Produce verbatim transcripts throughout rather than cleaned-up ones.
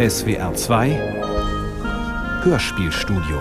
S W R zwei Hörspielstudio.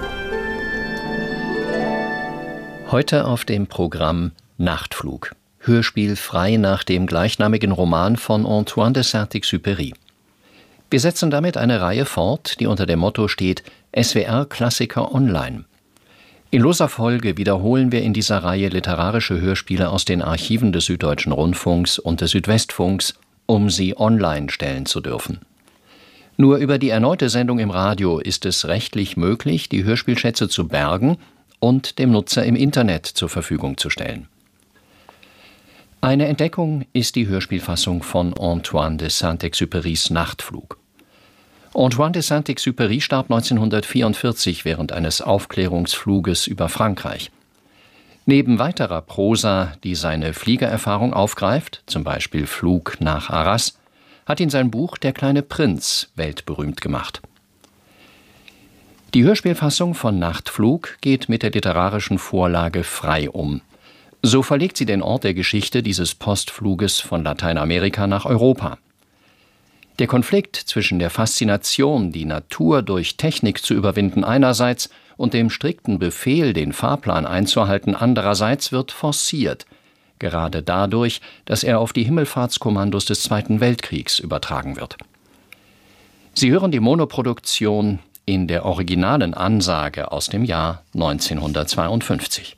Heute auf dem Programm Nachtflug. Hörspiel frei nach dem gleichnamigen Roman von Antoine de Saint-Exupéry. Wir setzen damit eine Reihe fort, die unter dem Motto steht S W R Klassiker Online. In loser Folge wiederholen wir in dieser Reihe literarische Hörspiele aus den Archiven des Süddeutschen Rundfunks und des Südwestfunks, um sie online stellen zu dürfen. Nur über die erneute Sendung im Radio ist es rechtlich möglich, die Hörspielschätze zu bergen und dem Nutzer im Internet zur Verfügung zu stellen. Eine Entdeckung ist die Hörspielfassung von Antoine de Saint-Exupérys Nachtflug. Antoine de Saint-Exupéry starb neunzehnhundertvierundvierzig während eines Aufklärungsfluges über Frankreich. Neben weiterer Prosa, die seine Fliegererfahrung aufgreift, zum Beispiel Flug nach Arras, hat ihn sein Buch Der kleine Prinz weltberühmt gemacht. Die Hörspielfassung von Nachtflug geht mit der literarischen Vorlage frei um. So verlegt sie den Ort der Geschichte dieses Postfluges von Lateinamerika nach Europa. Der Konflikt zwischen der Faszination, die Natur durch Technik zu überwinden einerseits, und dem strikten Befehl, den Fahrplan einzuhalten andererseits, wird forciert, gerade dadurch, dass er auf die Himmelfahrtskommandos des Zweiten Weltkriegs übertragen wird. Sie hören die Monoproduktion in der originalen Ansage aus dem Jahr neunzehnhundertzweiundfünfzig.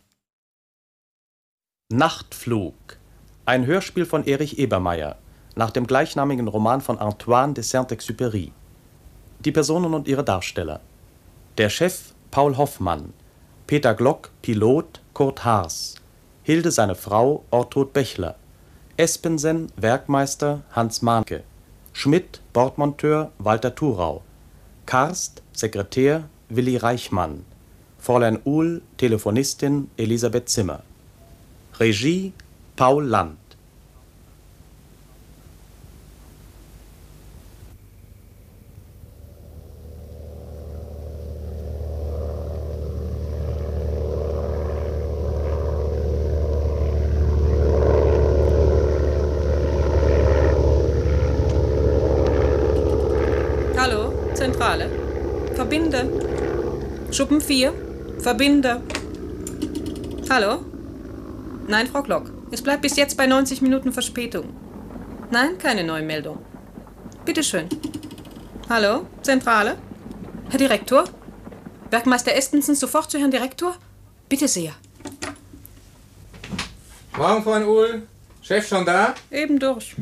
Nachtflug, ein Hörspiel von Erich Ebermeier, nach dem gleichnamigen Roman von Antoine de Saint-Exupéry. Die Personen und ihre Darsteller: der Chef Paul Hoffmann, Peter Glock, Pilot Kurt Haars, Hilde seine Frau Ortrud Bechler, Espensen Werkmeister Hans Mahnke, Schmidt Bordmonteur Walter Thurau, Karst Sekretär Willi Reichmann, Fräulein Uhl Telefonistin Elisabeth Zimmer. Regie Paul Land. Hallo, Zentrale. Verbinde. Schuppen vier. Verbinde. Hallo? Nein, Frau Glock. Es bleibt bis jetzt bei neunzig Minuten Verspätung. Nein, keine neue Meldung. Bitte schön. Hallo, Zentrale? Herr Direktor? Werkmeister Espensen, sofort zu Herrn Direktor? Bitte sehr. Morgen, Frau Uhl. Chef schon da? Eben durch.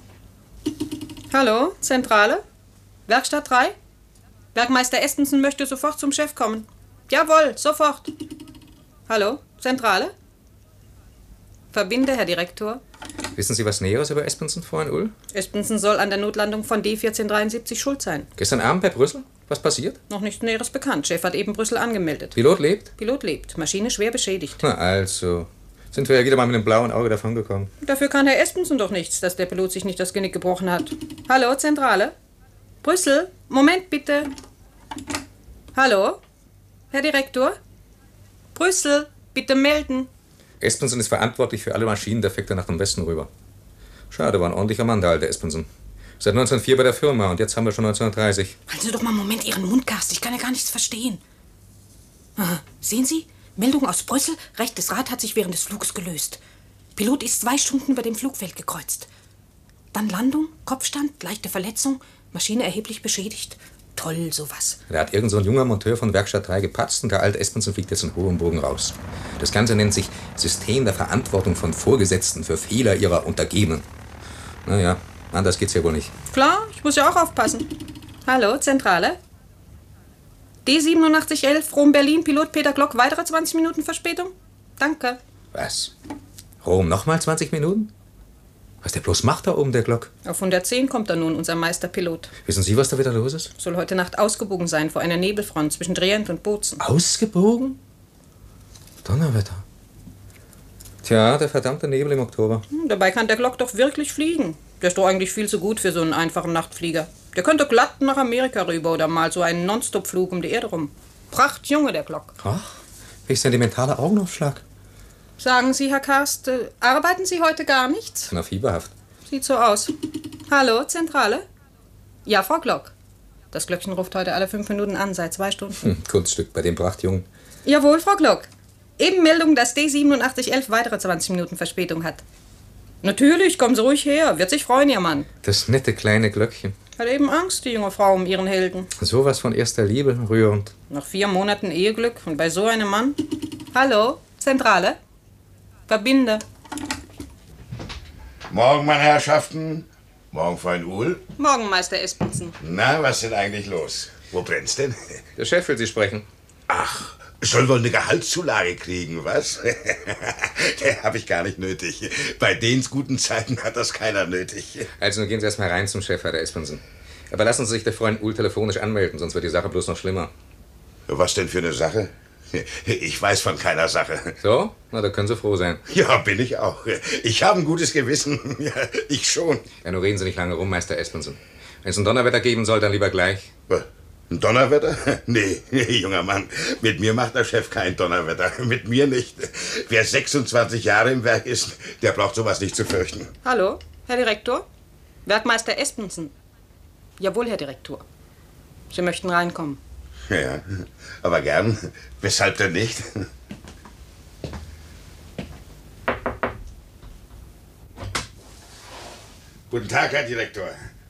Hallo, Zentrale? Werkstatt drei? Werkmeister Espensen möchte sofort zum Chef kommen. Jawohl, sofort. Hallo, Zentrale? Verbinde, Herr Direktor. Wissen Sie was Näheres über Espensen, Frau Uhl? Espensen soll an der Notlandung von D vierzehn dreiundsiebzig schuld sein. Gestern Abend bei Brüssel? Was passiert? Noch nichts Näheres bekannt. Chef hat eben Brüssel angemeldet. Pilot lebt? Pilot lebt. Maschine schwer beschädigt. Na also. Sind wir ja wieder mal mit dem blauen Auge davongekommen. Dafür kann Herr Espensen doch nichts, dass der Pilot sich nicht das Genick gebrochen hat. Hallo, Zentrale? Brüssel? Moment bitte. Hallo? Herr Direktor? Brüssel? Bitte melden. Espensen ist verantwortlich für alle Maschinendefekte nach dem Westen rüber. Schade, war ein ordentlicher Mann, der alte Espensen. Seit neunzehnhundertvier bei der Firma und jetzt haben wir schon neunzehnhundertdreißig. Halten Sie doch mal einen Moment Ihren Mund, Karst. Ich kann ja gar nichts verstehen. Aha. Sehen Sie? Meldung aus Brüssel. Rechtes Rad hat sich während des Fluges gelöst. Pilot ist zwei Stunden über dem Flugfeld gekreuzt. Dann Landung, Kopfstand, leichte Verletzung, Maschine erheblich beschädigt. Toll, sowas. Da hat irgend so ein junger Monteur von Werkstatt drei gepatzt und der alte Espensen fliegt jetzt in hohem Bogen raus. Das Ganze nennt sich System der Verantwortung von Vorgesetzten für Fehler ihrer Untergebenen. Naja, anders geht's ja wohl nicht. Klar, ich muss ja auch aufpassen. Hallo, Zentrale? D siebenundachtzig elf, Rom-Berlin, Pilot Peter Glock, weitere zwanzig Minuten Verspätung? Danke. Was? Rom nochmal zwanzig Minuten? Was der bloß macht da oben, der Glock? Auf hundertzehn kommt da nun unser Meisterpilot. Wissen Sie, was da wieder los ist? Soll heute Nacht ausgebogen sein vor einer Nebelfront zwischen Trient und Bozen. Ausgebogen? Donnerwetter. Tja, der verdammte Nebel im Oktober. Hm, dabei kann der Glock doch wirklich fliegen. Der ist doch eigentlich viel zu gut für so einen einfachen Nachtflieger. Der könnte glatt nach Amerika rüber oder mal so einen Nonstop-Flug um die Erde rum. Prachtjunge, der Glock. Ach, welch sentimentaler Augenaufschlag. Sagen Sie, Herr Karst, äh, arbeiten Sie heute gar nichts? Na, fieberhaft. Sieht so aus. Hallo, Zentrale? Ja, Frau Glock. Das Glöckchen ruft heute alle fünf Minuten an, seit zwei Stunden. Hm, Kunststück bei dem Prachtjungen. Jawohl, Frau Glock. Eben Meldung, dass D siebenundachtzig elf weitere zwanzig Minuten Verspätung hat. Natürlich, kommen Sie ruhig her. Wird sich freuen, Ihr Mann. Das nette kleine Glöckchen. Hat eben Angst, die junge Frau, um ihren Helden. Sowas von erster Liebe, rührend. Nach vier Monaten Eheglück und bei so einem Mann? Hallo, Zentrale? Verbinde. Morgen, meine Herrschaften. Morgen, Freund Uhl. Morgen, Meister Espensen. Na, was ist denn eigentlich los? Wo brennt's denn? Der Chef will Sie sprechen. Ach, soll wohl eine Gehaltszulage kriegen, was? Der hab ich gar nicht nötig. Bei den guten Zeiten hat das keiner nötig. Also nun gehen Sie erstmal rein zum Chef, Herr Espensen. Aber lassen Sie sich der Freund Uhl telefonisch anmelden, sonst wird die Sache bloß noch schlimmer. Was denn für eine Sache? Ich weiß von keiner Sache. So? Na, da können Sie froh sein. Ja, bin ich auch. Ich habe ein gutes Gewissen. Ja, ich schon. Ja, nur reden Sie nicht lange rum, Meister Espensen. Wenn es ein Donnerwetter geben soll, dann lieber gleich. Ein Donnerwetter? Nee, junger Mann, mit mir macht der Chef kein Donnerwetter. Mit mir nicht. Wer sechsundzwanzig Jahre im Werk ist, der braucht sowas nicht zu fürchten. Hallo, Herr Direktor? Werkmeister Espensen. Jawohl, Herr Direktor. Sie möchten reinkommen. Ja, aber gern. Weshalb denn nicht? Guten Tag, Herr Direktor.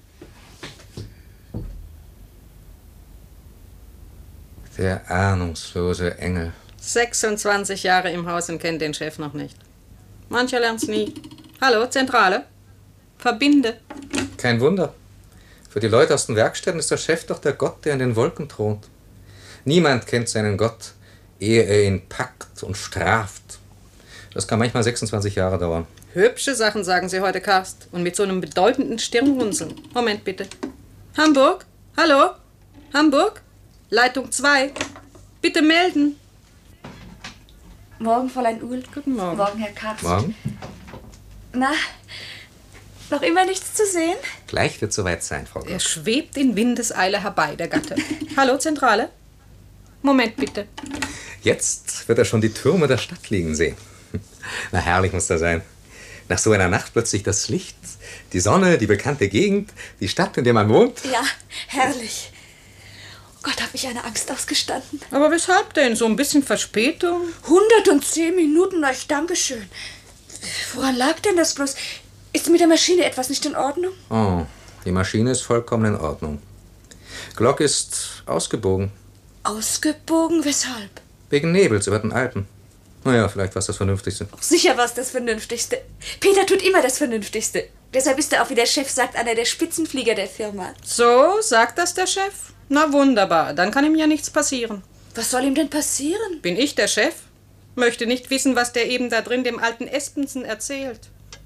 Der ahnungslose Engel. sechsundzwanzig Jahre im Haus und kennt den Chef noch nicht. Mancher lernt's nie. Hallo, Zentrale? Verbinde. Kein Wunder. Für die Leute aus den Werkstätten ist der Chef doch der Gott, der in den Wolken thront. Niemand kennt seinen Gott, ehe er ihn packt und straft. Das kann manchmal sechsundzwanzig Jahre dauern. Hübsche Sachen, sagen Sie heute, Karst. Und mit so einem bedeutenden Stirnrunzeln. Moment, bitte. Hamburg? Hallo? Hamburg? Leitung zwei. Bitte melden. Morgen, Fräulein Uhl. Guten Morgen. Morgen, Herr Karst. Morgen? Na, noch immer nichts zu sehen? Gleich wird soweit sein, Frau Er Glock. schwebt in Windeseile herbei, der Gatte. Hallo, Zentrale? Moment, bitte. Jetzt wird er schon die Türme der Stadt liegen sehen. Na, herrlich muss das sein. Nach so einer Nacht plötzlich das Licht, die Sonne, die bekannte Gegend, die Stadt, in der man wohnt. Ja, herrlich. Oh Gott, hab ich eine Angst ausgestanden. Aber weshalb denn? So ein bisschen Verspätung? hundertzehn Minuten, euch Dankeschön. Woran lag denn das bloß? Ist mit der Maschine etwas nicht in Ordnung? Oh, die Maschine ist vollkommen in Ordnung. Glock ist ausgebogen. Ausgebogen? Weshalb? Wegen Nebels über den Alpen. Naja, vielleicht war es das Vernünftigste. Sicher war es das Vernünftigste. Peter tut immer das Vernünftigste. Deshalb ist er auch, wie der Chef sagt, einer der Spitzenflieger der Firma. So, sagt das der Chef? Na wunderbar, dann kann ihm ja nichts passieren. Was soll ihm denn passieren? Bin ich der Chef? Möchte nicht wissen, was der eben da drin dem alten Espensen erzählt.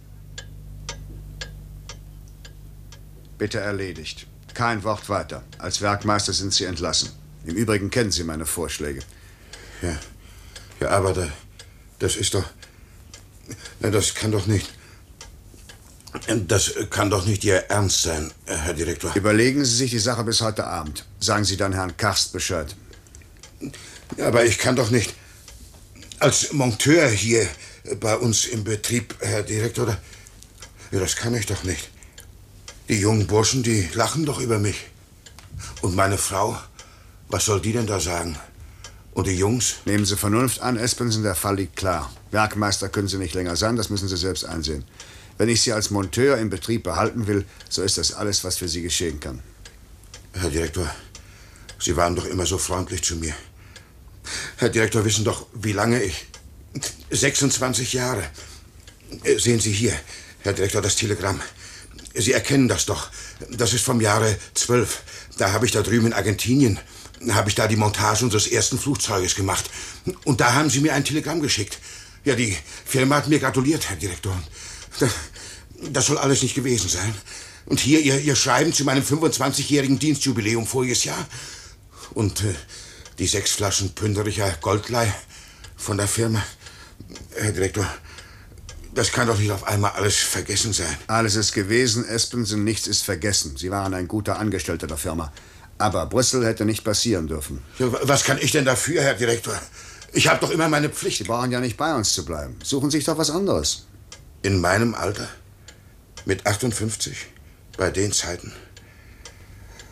Bitte erledigt. Kein Wort weiter. Als Werkmeister sind Sie entlassen. Im Übrigen kennen Sie meine Vorschläge. Ja, ja, aber da, das ist doch... Na, das kann doch nicht... Das kann doch nicht Ihr Ernst sein, Herr Direktor. Überlegen Sie sich die Sache bis heute Abend. Sagen Sie dann Herrn Karst Bescheid. Aber ich kann doch nicht... Als Monteur hier bei uns im Betrieb, Herr Direktor, da, ja, das kann ich doch nicht. Die jungen Burschen, die lachen doch über mich. Und meine Frau, was soll die denn da sagen? Und die Jungs? Nehmen Sie Vernunft an, Espensen, der Fall liegt klar. Werkmeister können Sie nicht länger sein, das müssen Sie selbst einsehen. Wenn ich Sie als Monteur im Betrieb behalten will, so ist das alles, was für Sie geschehen kann. Herr Direktor, Sie waren doch immer so freundlich zu mir. Herr Direktor, wissen doch, wie lange ich... sechsundzwanzig Jahre. Sehen Sie hier, Herr Direktor, das Telegramm. Sie erkennen das doch. Das ist vom Jahre zwölf. Da habe ich da drüben in Argentinien, habe ich da die Montage unseres ersten Flugzeuges gemacht. Und da haben Sie mir ein Telegramm geschickt. Ja, die Firma hat mir gratuliert, Herr Direktor. Das soll alles nicht gewesen sein. Und hier Ihr, Ihr Schreiben zu meinem fünfundzwanzigjährigen Dienstjubiläum voriges Jahr. Und äh, die sechs Flaschen Pündericher Goldleih von der Firma. Herr Direktor, das kann doch nicht auf einmal alles vergessen sein. Alles ist gewesen, Espensen, nichts ist vergessen. Sie waren ein guter Angestellter der Firma. Aber Brüssel hätte nicht passieren dürfen. Ja, was kann ich denn dafür, Herr Direktor? Ich habe doch immer meine Pflicht. Sie brauchen ja nicht bei uns zu bleiben. Suchen sich doch was anderes. In meinem Alter? Mit achtundfünfzig? Bei den Zeiten?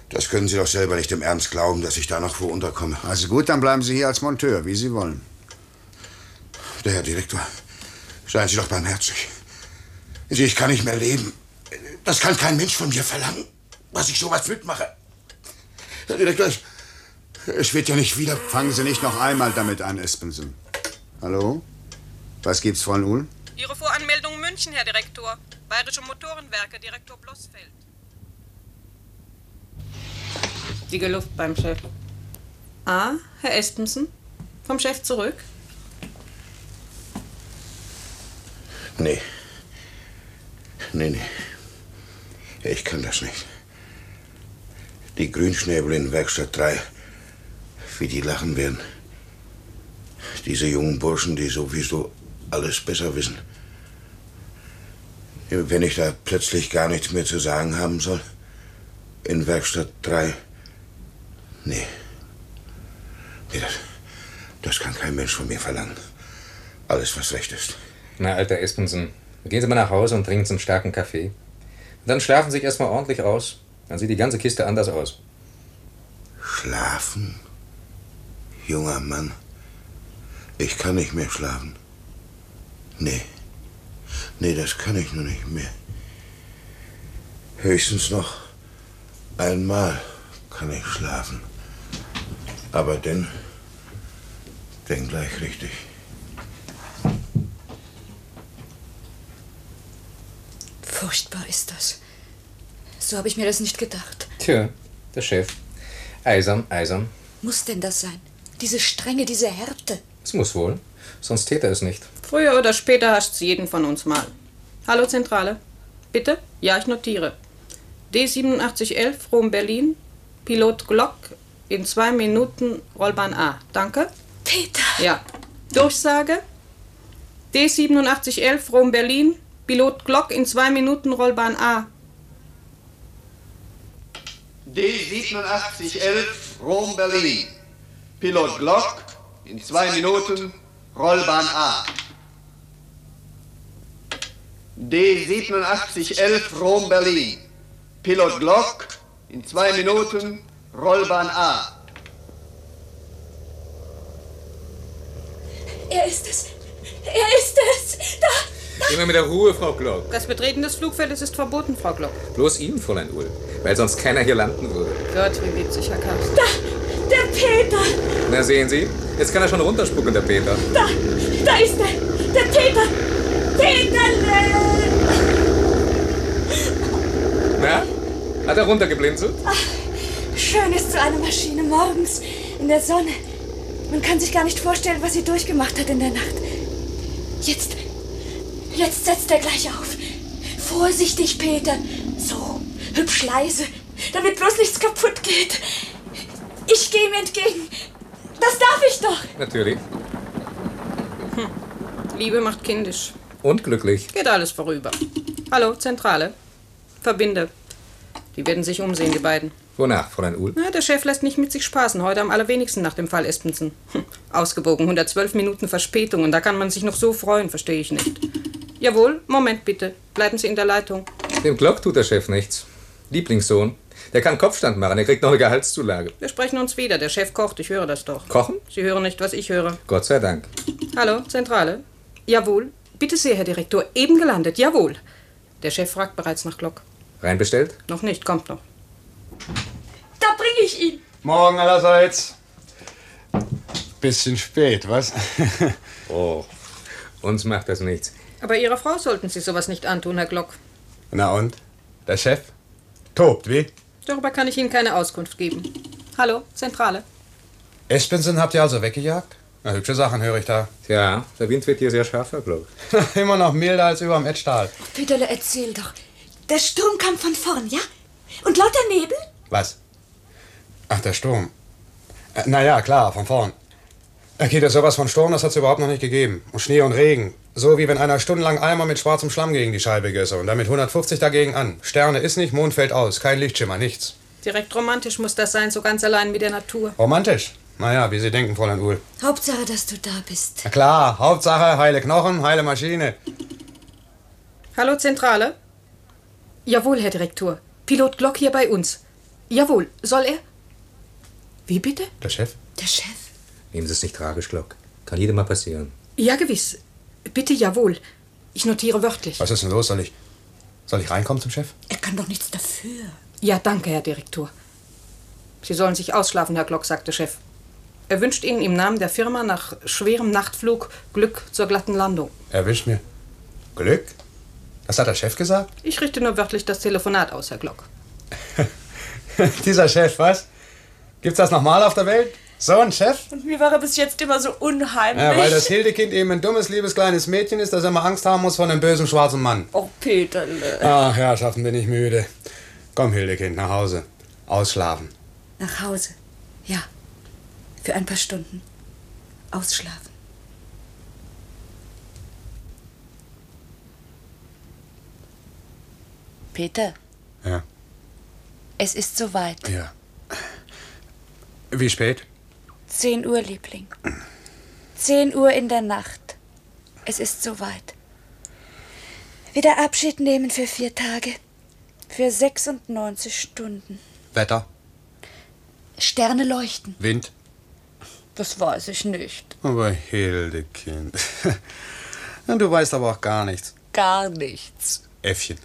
Das können Sie doch selber nicht im Ernst glauben, dass ich da noch wo unterkomme. Also gut, dann bleiben Sie hier als Monteur, wie Sie wollen. Der Herr Direktor, seien Sie doch barmherzig. Sie, ich kann nicht mehr leben. Das kann kein Mensch von mir verlangen, dass ich sowas mitmache. Herr Direktor, ich, es wird ja nicht wieder... Fangen Sie nicht noch einmal damit an, Espensen. Hallo? Was gibt's, Frau Uhl? Ihre Voranmeldung München, Herr Direktor. Bayerische Motorenwerke, Direktor Blossfeld. Dicke Luft beim Chef. Ah, Herr Espensen? Vom Chef zurück? Nee. Nee, nee. Ich kann das nicht. Die Grünschnäbel in Werkstatt drei, wie die lachen werden. Diese jungen Burschen, die sowieso alles besser wissen. Wenn ich da plötzlich gar nichts mehr zu sagen haben soll, in Werkstatt drei, nee. Nee, das, das kann kein Mensch von mir verlangen. Alles, was recht ist. Na, alter Espensen, gehen Sie mal nach Hause und trinken Sie einen starken Kaffee. Und dann schlafen Sie sich erstmal ordentlich aus. Dann sieht die ganze Kiste anders aus. Schlafen? Junger Mann, ich kann nicht mehr schlafen. Nee. Nee, das kann ich nur nicht mehr. Höchstens noch einmal kann ich schlafen. Aber denn, denn gleich richtig. Furchtbar ist das. So habe ich mir das nicht gedacht. Tja, der Chef. Eisern, eisern. Muss denn das sein? Diese Strenge, diese Härte. Es muss wohl, sonst täte er es nicht. Früher oder später hascht's jeden von uns mal. Hallo Zentrale. Bitte? Ja, ich notiere. D siebenundachtzig elf, Rom Berlin. Pilot Glock in zwei Minuten Rollbahn A. Danke. Peter. Ja. Durchsage. D siebenundachtzig elf, Rom Berlin. Pilot Glock in zwei Minuten Rollbahn A. D siebenundachtzig elf, Rom Berlin. Pilot Glock in zwei Minuten Rollbahn A. D siebenundachtzig elf, Rom Berlin. Pilot Glock in zwei Minuten Rollbahn A. Er ist es. Er ist es. Da. Immer mit der Ruhe, Frau Glock. Das Betreten des Flugfeldes ist verboten, Frau Glock. Bloß Ihnen, Fräulein Uhl, weil sonst keiner hier landen würde. Gott, wie witzig, Herr Karsten. Da. Der Peter. Na, sehen Sie, jetzt kann er schon runterspucken, der Peter. Da. Da ist er. Der Peter. Peterle. Na, hat er runtergeblinzelt? Ach, schön ist so eine Maschine morgens in der Sonne. Man kann sich gar nicht vorstellen, was sie durchgemacht hat in der Nacht. Jetzt, jetzt setzt er gleich auf. Vorsichtig, Peter. So, hübsch leise, damit bloß nichts kaputt geht. Ich gehe ihm entgegen. Das darf ich doch. Natürlich. Hm. Liebe macht kindisch. Und glücklich. Geht alles vorüber. Hallo, Zentrale. Verbinde. Die werden sich umsehen, die beiden. Wonach, Fräulein Uhl? Na, der Chef lässt nicht mit sich spaßen. Heute am allerwenigsten nach dem Fall Espensen. Hm. Ausgewogen, hundertzwölf Minuten Verspätung. Und da kann man sich noch so freuen, verstehe ich nicht. Jawohl, Moment bitte. Bleiben Sie in der Leitung. Dem Glock tut der Chef nichts. Lieblingssohn. Der kann Kopfstand machen, er kriegt noch eine Gehaltszulage. Wir sprechen uns wieder. Der Chef kocht, ich höre das doch. Kochen? Sie hören nicht, was ich höre. Gott sei Dank. Hallo, Zentrale. Jawohl. Bitte sehr, Herr Direktor. Eben gelandet. Jawohl. Der Chef fragt bereits nach Glock. Reinbestellt? Noch nicht, kommt noch. Da bringe ich ihn. Morgen allerseits. Bisschen spät, was? Oh, uns macht das nichts. Aber Ihrer Frau sollten Sie sowas nicht antun, Herr Glock. Na und? Der Chef? Tobt, wie? Darüber kann ich Ihnen keine Auskunft geben. Hallo, Zentrale. Espensen habt ihr also weggejagt? Na, hübsche Sachen höre ich da. Tja, der Wind wird hier sehr scharf, Herr Glock. Immer noch milder als überm Etschtal. Peterle, erzähl doch. Der Sturm kam von vorn, ja? Und lauter Nebel? Was? Ach, der Sturm. Äh, na ja, klar, von vorn. Okay, das sowas von Sturm, das hat's überhaupt noch nicht gegeben. Und Schnee und Regen. So wie wenn einer stundenlang Eimer mit schwarzem Schlamm gegen die Scheibe gösse und damit hundertfünfzig dagegen an. Sterne ist nicht, Mond fällt aus, kein Lichtschimmer, nichts. Direkt romantisch muss das sein, so ganz allein mit der Natur. Romantisch? Naja, wie Sie denken, Fräulein Uhl. Hauptsache, dass du da bist. Na klar, Hauptsache, heile Knochen, heile Maschine. Hallo, Zentrale. Jawohl, Herr Direktor. Pilot Glock hier bei uns. Jawohl, soll er? Wie bitte? Der Chef? Der Chef? Nehmen Sie es nicht tragisch, Glock. Kann jedem mal passieren. Ja, gewiss. Bitte, jawohl. Ich notiere wörtlich. Was ist denn los? Soll ich, soll ich reinkommen zum Chef? Er kann doch nichts dafür. Ja, danke, Herr Direktor. Sie sollen sich ausschlafen, Herr Glock, sagte Chef. Er wünscht Ihnen im Namen der Firma nach schwerem Nachtflug Glück zur glatten Landung. Er wünscht mir Glück? Das hat der Chef gesagt? Ich richte nur wörtlich das Telefonat aus, Herr Glock. Dieser Chef, was? Gibt's das nochmal auf der Welt? So ein Chef? Und mir war er bis jetzt immer so unheimlich. Ja, weil das Hildekind eben ein dummes, liebes kleines Mädchen ist, das immer Angst haben muss vor einem bösen schwarzen Mann. Oh, Peterle. Ach, Herrschaften, bin ich müde. Komm, Hildekind, nach Hause. Ausschlafen. Nach Hause. Ja. Für ein paar Stunden. Ausschlafen. Peter, Ja. es ist soweit. Ja. Wie spät? Zehn Uhr, Liebling. Zehn Uhr in der Nacht. Es ist soweit. Wieder Abschied nehmen für vier Tage. Für sechsundneunzig Stunden. Wetter? Sterne leuchten. Wind? Das weiß ich nicht. Aber Hildekind. Du weißt aber auch gar nichts. Gar nichts. Äffchen.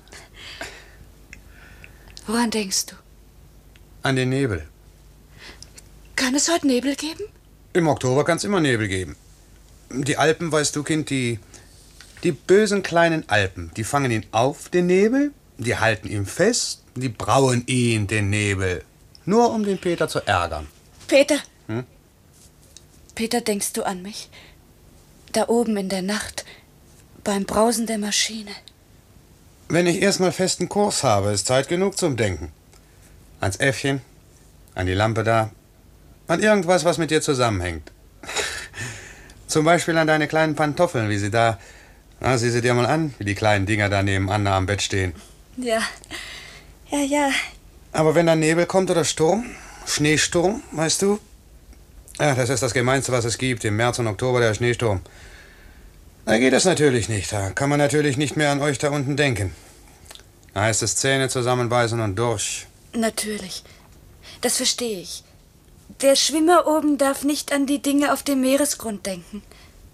Woran denkst du? An den Nebel. Kann es heute Nebel geben? Im Oktober kann es immer Nebel geben. Die Alpen, weißt du, Kind, die, die bösen kleinen Alpen, die fangen ihn auf, den Nebel, die halten ihn fest, die brauen ihn, den Nebel. Nur um den Peter zu ärgern. Peter. Hm? Peter, denkst du an mich? Da oben in der Nacht, beim Brausen der Maschine. Wenn ich erstmal festen Kurs habe, ist Zeit genug zum Denken. Ans Äffchen, an die Lampe da, an irgendwas, was mit dir zusammenhängt. Zum Beispiel an deine kleinen Pantoffeln, wie sie da... Na, sieh sie dir mal an, wie die kleinen Dinger da nebenan am Bett stehen. Ja, ja, ja. Aber wenn dann Nebel kommt oder Sturm, Schneesturm, weißt du? Ja, das ist das Gemeinste, was es gibt, im März und Oktober der Schneesturm. Da geht es natürlich nicht, da kann man natürlich nicht mehr an euch da unten denken. Da heißt es Zähne zusammenbeißen und durch. Natürlich, das verstehe ich. Der Schwimmer oben darf nicht an die Dinge auf dem Meeresgrund denken.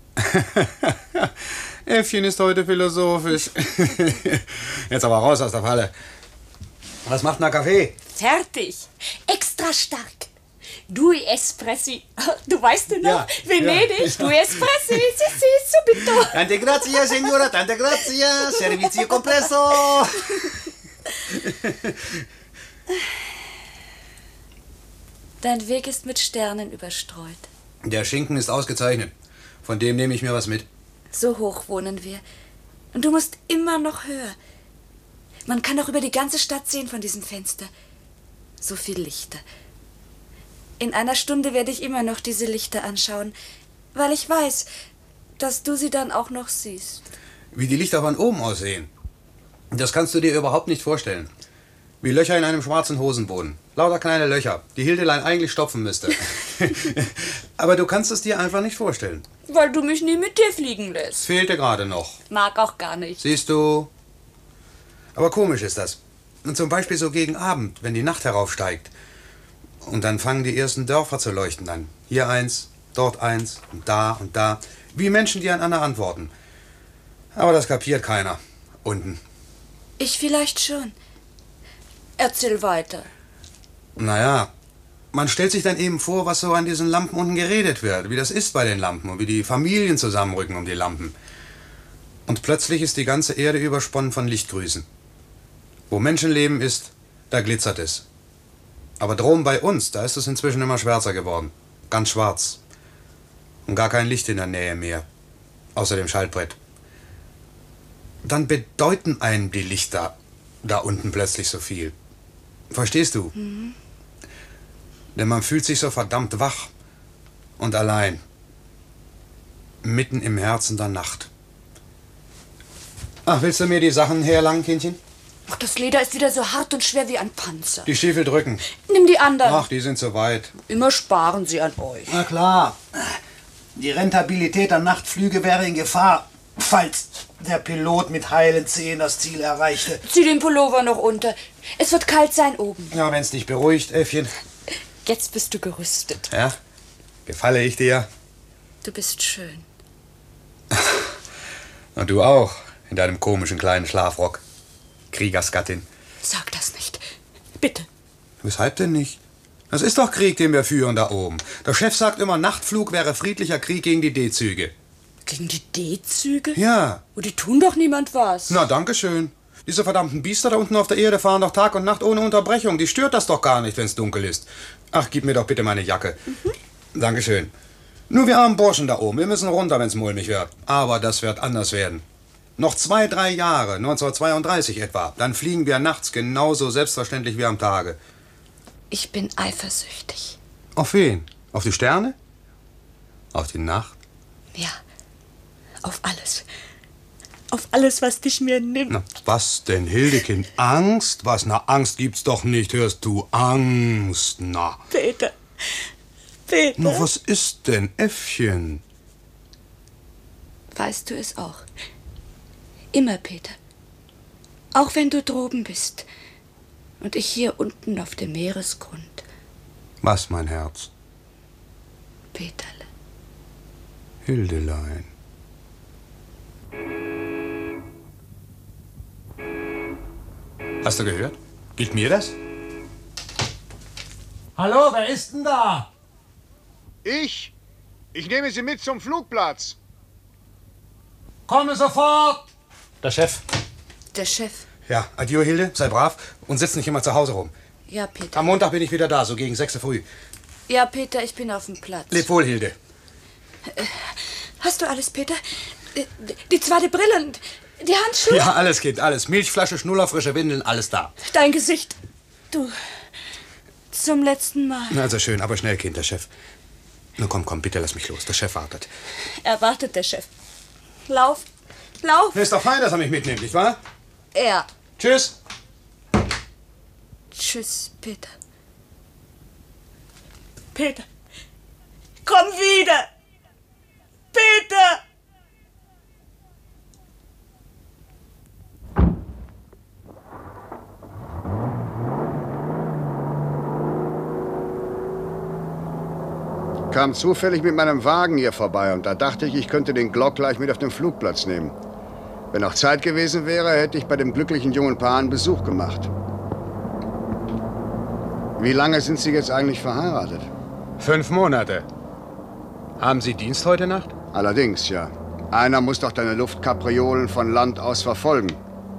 Äffchen ist heute philosophisch. Jetzt aber raus aus der Falle. Was macht denn der Kaffee? Fertig. Extra stark. Due Espressi. Du weißt du noch? Ja, Venedig, ja. Due Espressi. Si, si, subito. Tante grazia, signora, tante grazia. Servizio compresso. Dein Weg ist mit Sternen überstreut. Der Schinken ist ausgezeichnet. Von dem nehme ich mir was mit. So hoch wohnen wir. Und du musst immer noch höher. Man kann auch über die ganze Stadt sehen von diesem Fenster. So viel Lichter. In einer Stunde werde ich immer noch diese Lichter anschauen, weil ich weiß, dass du sie dann auch noch siehst. Wie die Lichter von oben aussehen. Das kannst du dir überhaupt nicht vorstellen. Wie Löcher in einem schwarzen Hosenboden. Lauter kleine Löcher, die Hildelein eigentlich stopfen müsste. Aber du kannst es dir einfach nicht vorstellen. Weil du mich nie mit dir fliegen lässt. Fehlte gerade noch. Mag auch gar nicht. Siehst du? Aber komisch ist das. Und zum Beispiel so gegen Abend, wenn die Nacht heraufsteigt. Und dann fangen die ersten Dörfer zu leuchten an. Hier eins, dort eins und da und da. Wie Menschen, die einander antworten. Aber das kapiert keiner. Unten. Ich vielleicht schon. Erzähl weiter. Naja, man stellt sich dann eben vor, was so an diesen Lampen unten geredet wird. Wie das ist bei den Lampen und wie die Familien zusammenrücken um die Lampen. Und plötzlich ist die ganze Erde übersponnen von Lichtgrüßen. Wo Menschenleben ist, da glitzert es. Aber droben bei uns, da ist es inzwischen immer schwärzer geworden. Ganz schwarz. Und gar kein Licht in der Nähe mehr. Außer dem Schaltbrett. Dann bedeuten einem die Lichter da unten plötzlich so viel. Verstehst du? Mhm. Denn man fühlt sich so verdammt wach und allein. Mitten im Herzen der Nacht. Ach, willst du mir die Sachen herlangen, Kindchen? Ach, das Leder ist wieder so hart und schwer wie ein Panzer. Die Stiefel drücken. Nimm die anderen. Ach, die sind so weit. Immer sparen sie an euch. Na klar. Die Rentabilität der Nachtflüge wäre in Gefahr, falls der Pilot mit heilen Zehen das Ziel erreichte. Zieh den Pullover noch unter. Es wird kalt sein oben. Ja, wenn's dich beruhigt, Äffchen. Jetzt bist du gerüstet. Ja? Gefalle ich dir? Du bist schön. Und du auch, in deinem komischen kleinen Schlafrock. Kriegersgattin. Sag das nicht. Bitte. Weshalb denn nicht? Das ist doch Krieg, den wir führen da oben. Der Chef sagt immer, Nachtflug wäre friedlicher Krieg gegen die D-Züge. Gegen die D-Züge? Ja. Und die tun doch niemand was. Na, danke schön. Diese verdammten Biester da unten auf der Erde fahren doch Tag und Nacht ohne Unterbrechung. Die stört das doch gar nicht, wenn's dunkel ist. Ach, gib mir doch bitte meine Jacke. Mhm. Dankeschön. Nur wir armen Burschen da oben, wir müssen runter, wenn's mulmig wird. Aber das wird anders werden. Noch zwei, drei Jahre, neunzehnhundertzweiunddreißig etwa, dann fliegen wir nachts genauso selbstverständlich wie am Tage. Ich bin eifersüchtig. Auf wen? Auf die Sterne? Auf die Nacht? Ja, auf alles. Auf alles, was dich mir nimmt. Na, was denn, Hildekind? Angst? Was? Na, Angst gibt's doch nicht, hörst du? Angst, na. Peter, Peter. Na, was ist denn, Äffchen? Weißt du es auch? Immer, Peter. Auch wenn du droben bist. Und ich hier unten auf dem Meeresgrund. Was, mein Herz? Peterle. Hildelein. Hast du gehört? Gilt mir das? Hallo, wer ist denn da? Ich? Ich nehme Sie mit zum Flugplatz. Komme sofort! Der Chef. Der Chef. Ja, adieu, Hilde, sei brav und sitz nicht immer zu Hause rum. Ja, Peter. Am Montag bin ich wieder da, so gegen sechs Uhr früh. Ja, Peter, ich bin auf dem Platz. Leb wohl, Hilde. Hast du alles, Peter? Die, die zweite Brille und die Handschuhe? Ja, alles, Kind, alles. Milchflasche, Schnuller, frische Windeln, alles da. Dein Gesicht. Du. Zum letzten Mal. Also schön, aber schnell, Kind, der Chef. Na komm, komm, bitte lass mich los. Der Chef wartet. Erwartet der Chef. Lauf. Lauf. Ist doch fein, dass er mich mitnimmt, nicht wahr? Er. Tschüss. Tschüss, Peter. Peter. Komm wieder. Peter. Kam zufällig mit meinem Wagen hier vorbei und da dachte ich, ich könnte den Glock gleich mit auf den Flugplatz nehmen. Wenn noch Zeit gewesen wäre, hätte ich bei dem glücklichen jungen Paar einen Besuch gemacht. Wie lange sind Sie jetzt eigentlich verheiratet? Fünf Monate. Haben Sie Dienst heute Nacht? Allerdings, ja. Einer muss doch deine Luftkapriolen von Land aus verfolgen.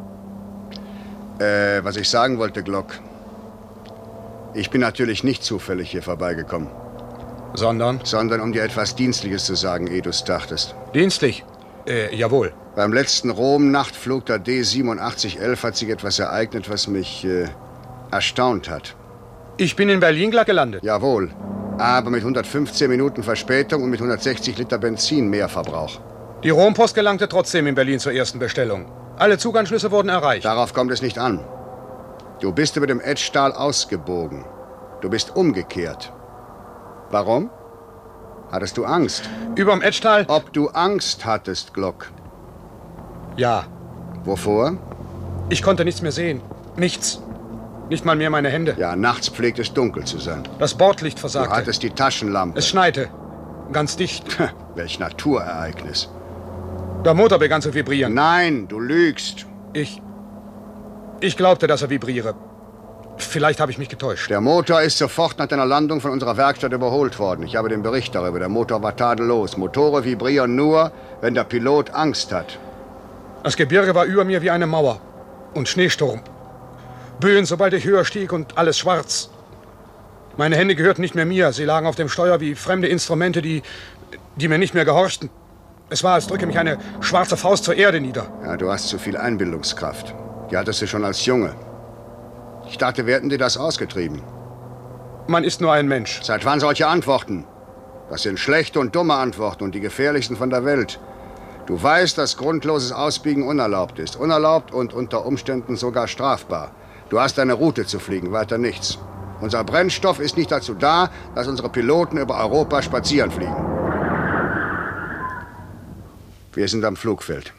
Äh, was ich sagen wollte, Glock. Ich bin natürlich nicht zufällig hier vorbeigekommen. Sondern? Sondern um dir etwas Dienstliches zu sagen, ehe du es dachtest. Dienstlich? Äh, jawohl. Beim letzten Rom-Nachtflug der D siebenundachtzig elf hat sich etwas ereignet, was mich äh, erstaunt hat. Ich bin in Berlin gleich gelandet. Jawohl, aber mit hundertfünfzehn Minuten Verspätung und mit hundertsechzig Liter Benzin mehr Verbrauch. Die Rompost gelangte trotzdem in Berlin zur ersten Bestellung. Alle Zuganschlüsse wurden erreicht. Darauf kommt es nicht an. Du bist über dem Etztal ausgebogen. Du bist umgekehrt. Warum? Hattest du Angst? Überm Etztal? Ob du Angst hattest, Glock? Ja. Wovor? Ich konnte nichts mehr sehen. Nichts. Nicht mal mehr meine Hände. Ja, nachts pflegt es dunkel zu sein. Das Bordlicht versagte. Du hattest die Taschenlampe. Es schneite. Ganz dicht. Welch Naturereignis. Der Motor begann zu vibrieren. Nein, du lügst. Ich... Ich glaubte, dass er vibriere. Vielleicht habe ich mich getäuscht. Der Motor ist sofort nach deiner Landung von unserer Werkstatt überholt worden. Ich habe den Bericht darüber. Der Motor war tadellos. Motore vibrieren nur, wenn der Pilot Angst hat. Das Gebirge war über mir wie eine Mauer. Und Schneesturm. Böen, sobald ich höher stieg und alles schwarz. Meine Hände gehörten nicht mehr mir. Sie lagen auf dem Steuer wie fremde Instrumente, die, die mir nicht mehr gehorchten. Es war, als drücke mich eine schwarze Faust zur Erde nieder. Ja, du hast zu viel Einbildungskraft. Die hattest du schon als Junge. Ich dachte, wir hätten dir das ausgetrieben. Man ist nur ein Mensch. Seit wann solche Antworten? Das sind schlechte und dumme Antworten und die gefährlichsten von der Welt. Du weißt, dass grundloses Ausbiegen unerlaubt ist. Unerlaubt und unter Umständen sogar strafbar. Du hast eine Route zu fliegen, weiter nichts. Unser Brennstoff ist nicht dazu da, dass unsere Piloten über Europa spazieren fliegen. Wir sind am Flugfeld.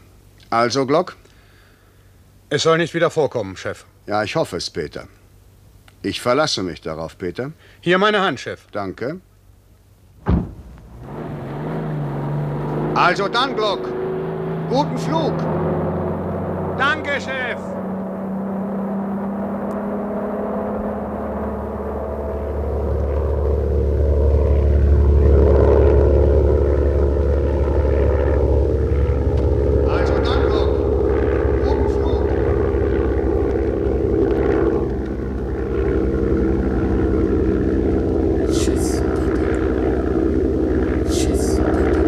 Also, Glock? Es soll nicht wieder vorkommen, Chef. Ja, ich hoffe es, Peter. Ich verlasse mich darauf, Peter. Hier meine Hand, Chef. Danke. Also dann, Glock. Guten Flug. Danke, Chef. Also dann, Glock. Guten Flug. Tschüss, Peter. Tschüss, Peter.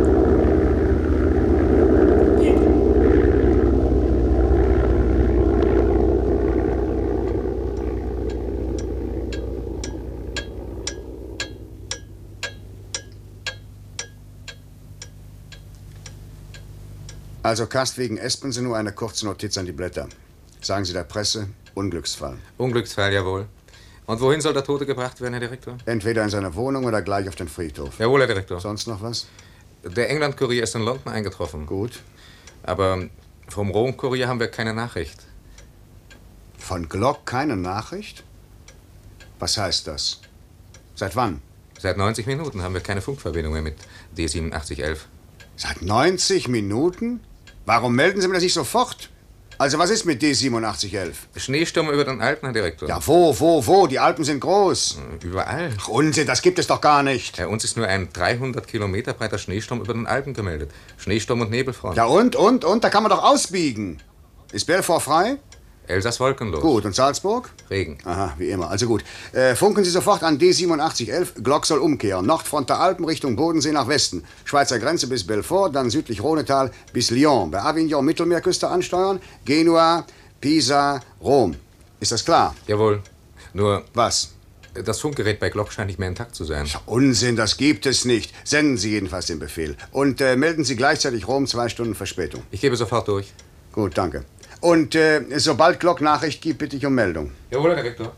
Also Kast wegen Espensen nur eine kurze Notiz an die Blätter. Sagen Sie der Presse, Unglücksfall. Unglücksfall, jawohl. Und wohin soll der Tote gebracht werden, Herr Direktor? Entweder in seine Wohnung oder gleich auf den Friedhof. Jawohl, Herr Direktor. Sonst noch was? Der England-Kurier ist in London eingetroffen. Gut. Aber vom Rom-Kurier haben wir keine Nachricht. Von Glock keine Nachricht? Was heißt das? Seit wann? Seit neunzig Minuten haben wir keine Funkverbindung mehr mit D siebenundachtzig elf. Seit neunzig Minuten? Warum melden Sie mir das nicht sofort? Also was ist mit D siebenundachtzig elf? Schneesturm über den Alpen, Herr Direktor. Ja, wo, wo, wo? Die Alpen sind groß. Überall. Ach, Unsinn, das gibt es doch gar nicht. Bei uns ist nur ein dreihundert Kilometer breiter Schneesturm über den Alpen gemeldet. Schneesturm und Nebelfront. Ja und, und, und? Da kann man doch ausbiegen. Ist Belfort frei? Elsass wolkenlos. Gut, und Salzburg? Regen. Aha, wie immer. Also gut. Äh, funken Sie sofort an D siebenundachtzig elf. Glock soll umkehren. Nordfront der Alpen Richtung Bodensee nach Westen. Schweizer Grenze bis Belfort, dann südlich Rhonetal bis Lyon. Bei Avignon Mittelmeerküste ansteuern. Genua, Pisa, Rom. Ist das klar? Jawohl. Nur... Was? Das Funkgerät bei Glock scheint nicht mehr intakt zu sein. Unsinn, das gibt es nicht. Senden Sie jedenfalls den Befehl. Und äh, melden Sie gleichzeitig Rom, zwei Stunden Verspätung. Ich gebe sofort durch. Gut, danke. Und äh, sobald Glock Nachricht gibt, bitte ich um Meldung. Jawohl, Herr Direktor.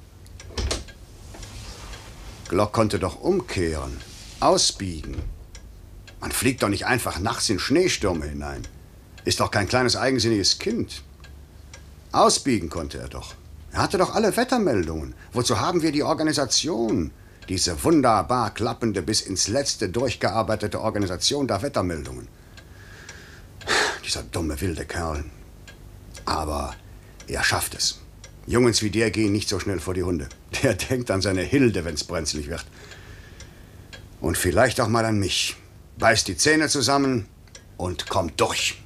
Glock konnte doch umkehren. Ausbiegen. Man fliegt doch nicht einfach nachts in Schneestürme hinein. Ist doch kein kleines eigensinniges Kind. Ausbiegen konnte er doch. Er hatte doch alle Wettermeldungen. Wozu haben wir die Organisation? Diese wunderbar klappende, bis ins Letzte durchgearbeitete Organisation der Wettermeldungen. Dieser dumme, wilde Kerl. Aber er schafft es. Jungens wie der gehen nicht so schnell vor die Hunde. Der denkt an seine Hilde, wenn's brenzlig wird. Und vielleicht auch mal an mich. Beißt die Zähne zusammen und kommt durch.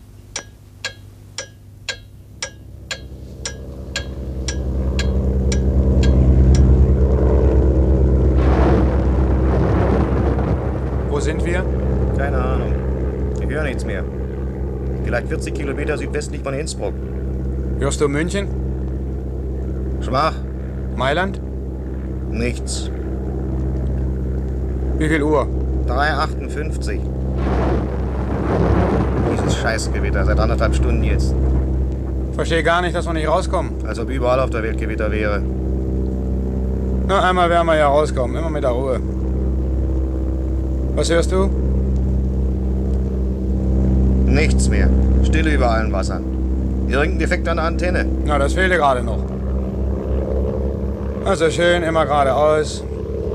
Wo sind wir? Keine Ahnung. Ich höre nichts mehr. Vielleicht vierzig Kilometer südwestlich von Innsbruck. Hörst du München? Schwach. Mailand? Nichts. Wie viel Uhr? drei Uhr achtundfünfzig. Dieses Scheißgewitter, seit anderthalb Stunden jetzt. Verstehe gar nicht, dass wir nicht rauskommen. Als ob überall auf der Welt Gewitter wäre. Na, einmal werden wir ja rauskommen, immer mit der Ruhe. Was hörst du? Nichts mehr. Stille über allen Wassern. Irgendein Defekt an der Antenne. Na, das fehlte gerade noch. Also schön, immer geradeaus.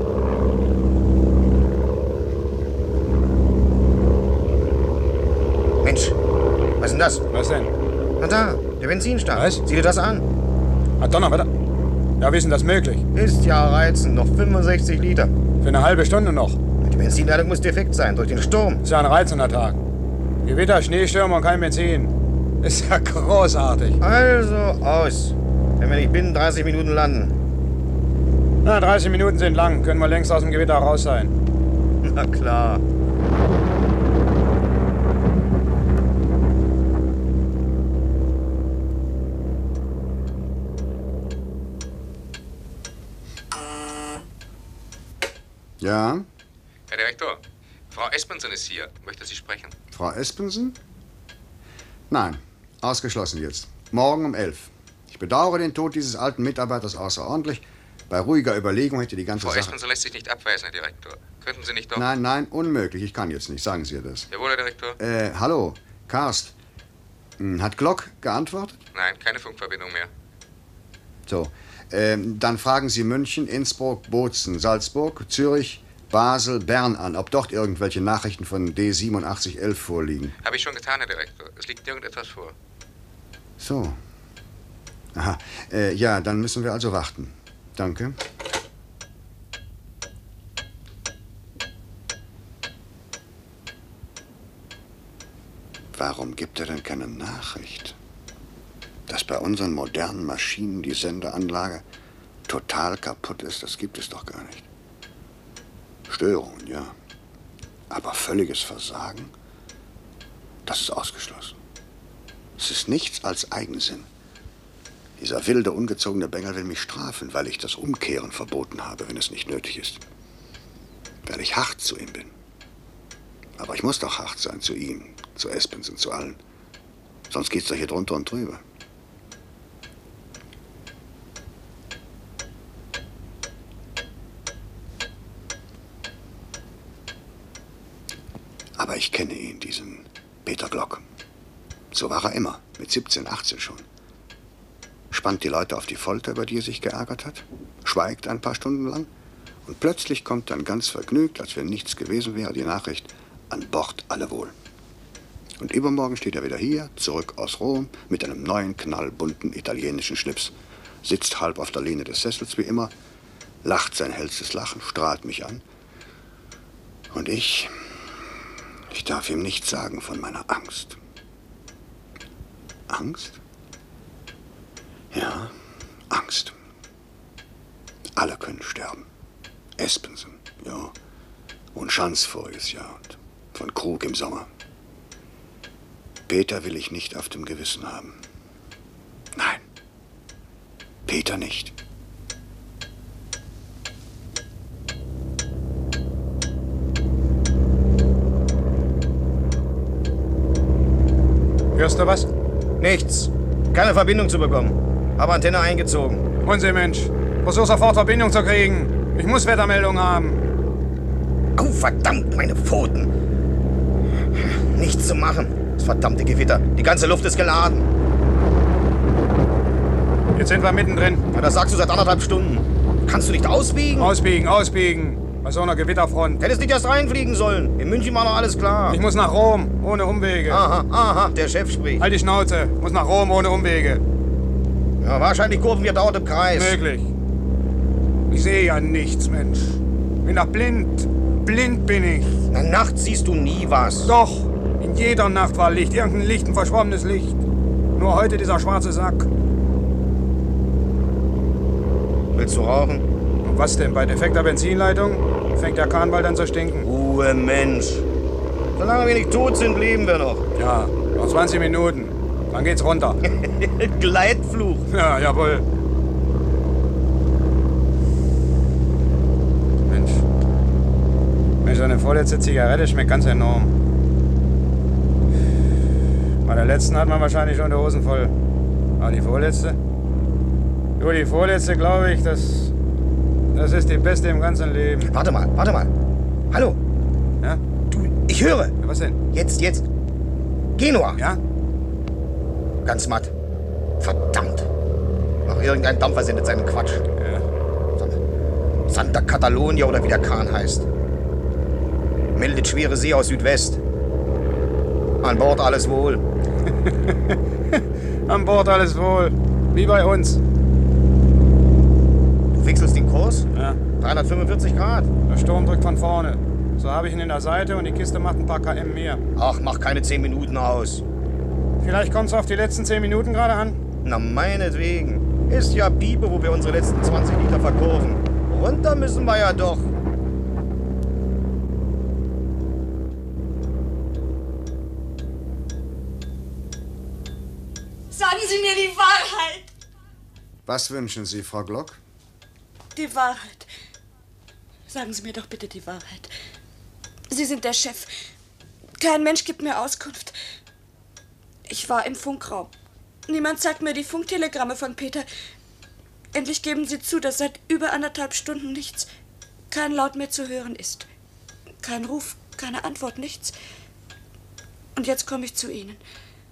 Mensch, was ist denn das? Was denn? Na da, der Benzinstand. Was? Sieh dir das an. Ah, Donnerwetter. Ja, wie ist denn das möglich? Ist ja reizend. Noch fünfundsechzig Liter. Für eine halbe Stunde noch. Die Benzinleitung muss defekt sein, durch den Sturm. Ist ja ein reizender Tag. Gewitter, Schneestürme und kein Benzin. Ist ja großartig. Also aus. Wenn wir nicht binnen dreißig Minuten landen. Na, dreißig Minuten sind lang. Können wir längst aus dem Gewitter raus sein. Na klar. Ja? Herr Direktor, Frau Espensen ist hier. Möchte Sie sprechen? Frau Espensen? Nein, ausgeschlossen jetzt. Morgen um elf. Ich bedauere den Tod dieses alten Mitarbeiters außerordentlich. Bei ruhiger Überlegung hätte die ganze Frau Sache... Espensen lässt sich nicht abweisen, Herr Direktor. Könnten Sie nicht doch... Nein, nein, unmöglich. Ich kann jetzt nicht. Sagen Sie ihr das. Jawohl, Herr Direktor. Äh, hallo, Karst. Hat Glock geantwortet? Nein, keine Funkverbindung mehr. So, ähm, dann fragen Sie München, Innsbruck, Bozen, Salzburg, Zürich, Basel, Bern an, ob dort irgendwelche Nachrichten von D siebenundachtzig elf vorliegen. Habe ich schon getan, Herr Direktor. Es liegt irgendetwas vor. So. Aha, äh, ja, dann müssen wir also warten. Danke. Warum gibt er denn keine Nachricht? Dass bei unseren modernen Maschinen die Sendeanlage total kaputt ist, das gibt es doch gar nicht. Störungen, ja. Aber völliges Versagen? Das ist ausgeschlossen. Es ist nichts als Eigensinn. Dieser wilde, ungezogene Bengel will mich strafen, weil ich das Umkehren verboten habe, wenn es nicht nötig ist. Weil ich hart zu ihm bin. Aber ich muss doch hart sein zu ihm, zu Espensen, zu allen. Sonst geht's doch hier drunter und drüber. Aber ich kenne ihn, diesen Peter Glock. So war er immer, mit siebzehn, achtzehn schon. Spannt die Leute auf die Folter, über die er sich geärgert hat, schweigt ein paar Stunden lang und plötzlich kommt dann ganz vergnügt, als wenn nichts gewesen wäre, die Nachricht: an Bord alle wohl. Und übermorgen steht er wieder hier, zurück aus Rom, mit einem neuen, knallbunten italienischen Schlips, sitzt halb auf der Lehne des Sessels wie immer, lacht sein hellstes Lachen, strahlt mich an. Und ich, ich darf ihm nichts sagen von meiner Angst. Angst? Ja, Angst. Alle können sterben. Espensen, ja. Und Schanz voriges Jahr und von Krug im Sommer. Peter will ich nicht auf dem Gewissen haben. Nein, Peter nicht. Hörst du was? Nichts. Keine Verbindung zu bekommen. Habe Antenne eingezogen. Unsinn, Mensch. Versuch sofort Verbindung zu kriegen. Ich muss Wettermeldung haben. Au, verdammt, meine Pfoten. Nichts zu machen. Das verdammte Gewitter. Die ganze Luft ist geladen. Jetzt sind wir mittendrin. Ja, das sagst du seit anderthalb Stunden. Kannst du nicht ausbiegen? Ausbiegen, ausbiegen. Bei so einer Gewitterfront. Hättest nicht erst reinfliegen sollen. In München war noch alles klar. Ich muss nach Rom, ohne Umwege. Aha, aha, der Chef spricht. Halt die Schnauze. Muss nach Rom, ohne Umwege. Ja, wahrscheinlich kurven wir dauernd im Kreis. Möglich. Ich sehe ja nichts, Mensch. Bin doch blind. Blind bin ich. Na, nachts siehst du nie was. Doch. In jeder Nacht war Licht. Irgendein Licht, ein verschwommenes Licht. Nur heute dieser schwarze Sack. Willst du rauchen? Und was denn? Bei defekter Benzinleitung fängt der Kahn bald an zu stinken. Ruhe, Mensch. Solange wir nicht tot sind, leben wir noch. Ja, noch zwanzig Minuten. Dann geht's runter. Gleitfluch. Ja, jawohl. Mensch. Mensch, so eine vorletzte Zigarette schmeckt ganz enorm. Bei der letzten hat man wahrscheinlich schon die Hosen voll. Aber die vorletzte? Du, die vorletzte, glaube ich, das, das ist die beste im ganzen Leben. Warte mal, warte mal. Hallo? Ja? Du, ich höre. Ja, was denn? Jetzt, jetzt. Genua. Ja? Ganz matt. Verdammt. Noch irgendein Dampfer sendet seinen Quatsch. Ja. Santa Catalonia oder wie der Kahn heißt. Meldet schwere See aus Südwest. An Bord alles wohl. An Bord alles wohl. Wie bei uns. Du wechselst den Kurs? Ja. dreihundertfünfundvierzig Grad. Der Sturm drückt von vorne. So habe ich ihn in der Seite und die Kiste macht ein paar Kilometer mehr. Ach, mach keine zehn Minuten aus. Vielleicht kommt es auf die letzten zehn Minuten gerade an. Na, meinetwegen. Ist ja Piepe, wo wir unsere letzten zwanzig Liter verkurven. Runter müssen wir ja doch. Sagen Sie mir die Wahrheit. Was wünschen Sie, Frau Glock? Die Wahrheit. Sagen Sie mir doch bitte die Wahrheit. Sie sind der Chef. Kein Mensch gibt mir Auskunft. Ich war im Funkraum. Niemand sagt mir die Funktelegramme von Peter. Endlich geben Sie zu, dass seit über anderthalb Stunden nichts, kein Laut mehr zu hören ist. Kein Ruf, keine Antwort, nichts. Und jetzt komme ich zu Ihnen.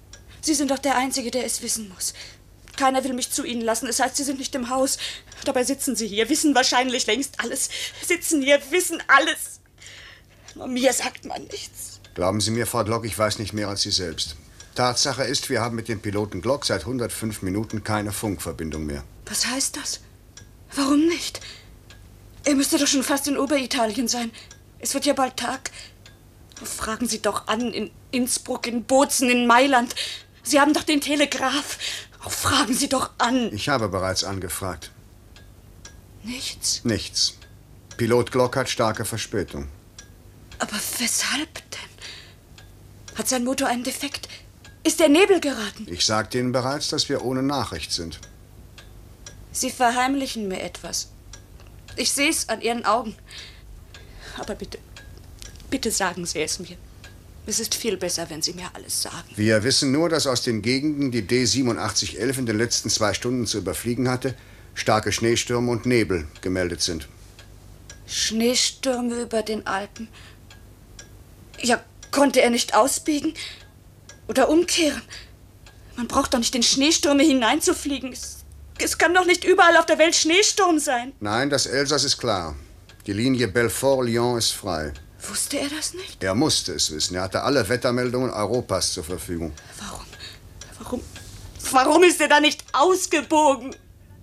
Sie sind doch der Einzige, der es wissen muss. Keiner will mich zu Ihnen lassen. Es heißt, Sie sind nicht im Haus. Dabei sitzen Sie hier, wissen wahrscheinlich längst alles. Sitzen hier, wissen alles. Nur mir sagt man nichts. Glauben Sie mir, Frau Glock, ich weiß nicht mehr als Sie selbst. Tatsache ist, wir haben mit dem Piloten Glock seit hundertfünf Minuten keine Funkverbindung mehr. Was heißt das? Warum nicht? Er müsste doch schon fast in Oberitalien sein. Es wird ja bald Tag. Fragen Sie doch an, in Innsbruck, in Bozen, in Mailand. Sie haben doch den Telegraph. Fragen Sie doch an. Ich habe bereits angefragt. Nichts? Nichts. Pilot Glock hat starke Verspätung. Aber weshalb denn? Hat sein Motor einen Defekt? Ist der Nebel geraten? Ich sagte Ihnen bereits, dass wir ohne Nachricht sind. Sie verheimlichen mir etwas. Ich sehe es an Ihren Augen. Aber bitte, bitte sagen Sie es mir. Es ist viel besser, wenn Sie mir alles sagen. Wir wissen nur, dass aus den Gegenden, die D siebenundachtzig elf in den letzten zwei Stunden zu überfliegen hatte, starke Schneestürme und Nebel gemeldet sind. Schneestürme über den Alpen? Ja, konnte er nicht ausbiegen? Oder umkehren? Man braucht doch nicht in Schneestürme hineinzufliegen. Es, es kann doch nicht überall auf der Welt Schneesturm sein. Nein, das Elsass ist klar. Die Linie Belfort-Lyon ist frei. Wusste er das nicht? Er musste es wissen. Er hatte alle Wettermeldungen Europas zur Verfügung. Warum? Warum? Warum ist er da nicht ausgebogen?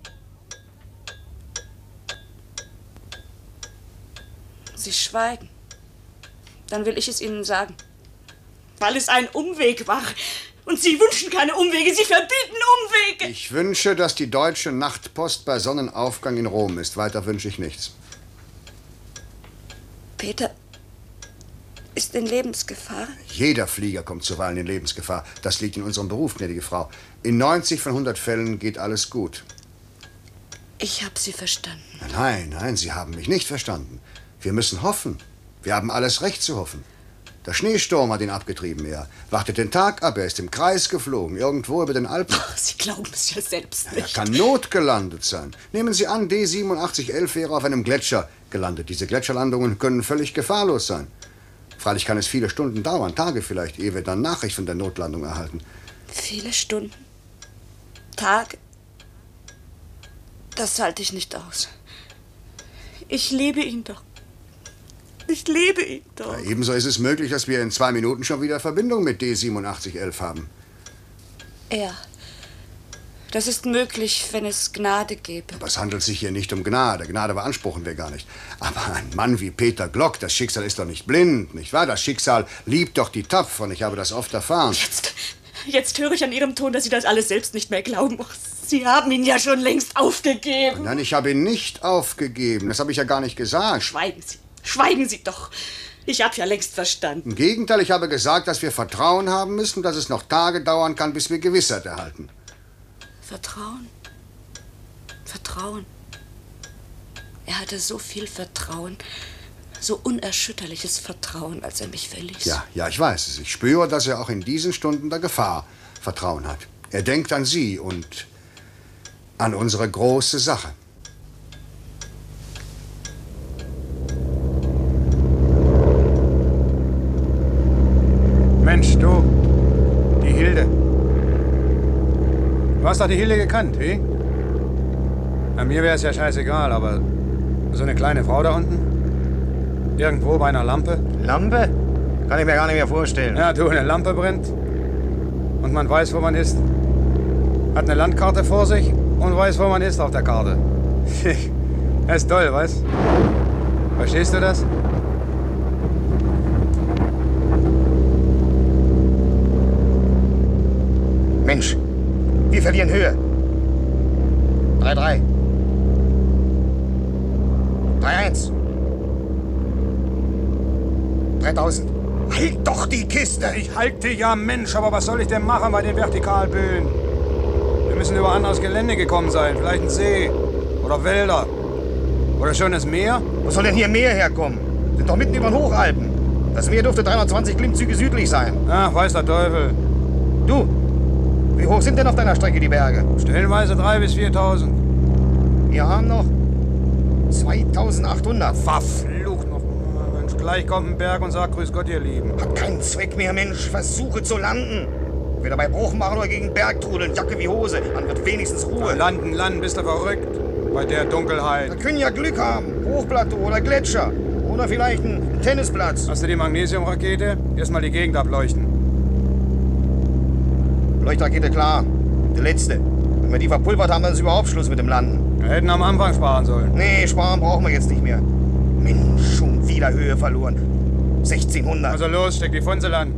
Sie schweigen. Dann will ich es Ihnen sagen. Weil es ein Umweg war. Und Sie wünschen keine Umwege. Sie verbieten Umwege. Ich wünsche, dass die deutsche Nachtpost bei Sonnenaufgang in Rom ist. Weiter wünsche ich nichts. Peter ist in Lebensgefahr. Jeder Flieger kommt zuweilen in Lebensgefahr. Das liegt in unserem Beruf, gnädige Frau. In neunzig von hundert Fällen geht alles gut. Ich habe Sie verstanden. Nein, nein, Sie haben mich nicht verstanden. Wir müssen hoffen. Wir haben alles Recht zu hoffen. Der Schneesturm hat ihn abgetrieben. Er wartet den Tag ab. Er ist im Kreis geflogen, irgendwo über den Alpen. Oh, Sie glauben es ja selbst nicht. Er kann notgelandet sein. Nehmen Sie an, D siebenundachtzig elf wäre auf einem Gletscher gelandet. Diese Gletscherlandungen können völlig gefahrlos sein. Freilich kann es viele Stunden dauern, Tage vielleicht, ehe wir dann Nachricht von der Notlandung erhalten. Viele Stunden? Tage? Das halte ich nicht aus. Ich liebe ihn doch. Ich liebe ihn doch. Ja, ebenso ist es möglich, dass wir in zwei Minuten schon wieder Verbindung mit D siebenundachtzig elf haben. Ja. Das ist möglich, wenn es Gnade gäbe. Aber es handelt sich hier nicht um Gnade. Gnade beanspruchen wir gar nicht. Aber ein Mann wie Peter Glock, das Schicksal ist doch nicht blind, nicht wahr? Das Schicksal liebt doch die Tapferen. Ich habe das oft erfahren. Jetzt, jetzt höre ich an Ihrem Ton, dass Sie das alles selbst nicht mehr glauben. Och, Sie haben ihn ja schon längst aufgegeben. Nein, ich habe ihn nicht aufgegeben. Das habe ich ja gar nicht gesagt. Schweigen Sie. Schweigen Sie doch. Ich habe ja längst verstanden. Im Gegenteil, ich habe gesagt, dass wir Vertrauen haben müssen, dass es noch Tage dauern kann, bis wir Gewissheit erhalten. Vertrauen? Vertrauen? Er hatte so viel Vertrauen, so unerschütterliches Vertrauen, als er mich verließ. Ja, ja, ich weiß es. Ich spüre, dass er auch in diesen Stunden der Gefahr Vertrauen hat. Er denkt an Sie und an unsere große Sache. Mensch, du, die Hilde. Du hast doch die Hilde gekannt, wie? Bei mir wäre es ja scheißegal, aber so eine kleine Frau da unten? Irgendwo bei einer Lampe? Lampe? Kann ich mir gar nicht mehr vorstellen. Ja, du, eine Lampe brennt und man weiß, wo man ist. Hat eine Landkarte vor sich und weiß, wo man ist auf der Karte. Das ist toll, weißt? Verstehst du das? Mensch, wir verlieren Höhe. drei drei. drei eins. dreitausend. Halt doch die Kiste! Ich halte ja, Mensch, aber was soll ich denn machen bei den Vertikalböen? Wir müssen über anderes Gelände gekommen sein. Vielleicht ein See oder Wälder oder schönes Meer. Wo soll denn hier Meer herkommen? Sind doch mitten über den Hochalpen. Das Meer dürfte dreihundertzwanzig Klimmzüge südlich sein. Ach, weiß der Teufel. Du, wie hoch sind denn auf deiner Strecke die Berge? Stellenweise dreitausend bis viertausend. Wir haben noch zweitausendachthundert. Verflucht noch. Mensch, gleich kommt ein Berg und sagt, grüß Gott, ihr Lieben. Hat keinen Zweck mehr, Mensch. Versuche zu landen. Entweder bei Bruch machen oder gegen Berg trudeln, Jacke wie Hose. Dann wird wenigstens Ruhe. Ja, landen, landen, bist du verrückt? Bei der Dunkelheit. Wir können ja Glück haben. Hochplateau oder Gletscher. Oder vielleicht ein Tennisplatz. Hast du die Magnesiumrakete? Erstmal die Gegend ableuchten. Leuchtrakete klar. Die letzte. Wenn wir die verpulvert haben, dann ist überhaupt Schluss mit dem Landen. Wir hätten am Anfang sparen sollen. Nee, sparen brauchen wir jetzt nicht mehr. Mensch, schon wieder Höhe verloren. sechzehnhundert. Also los, steck die Funzel an.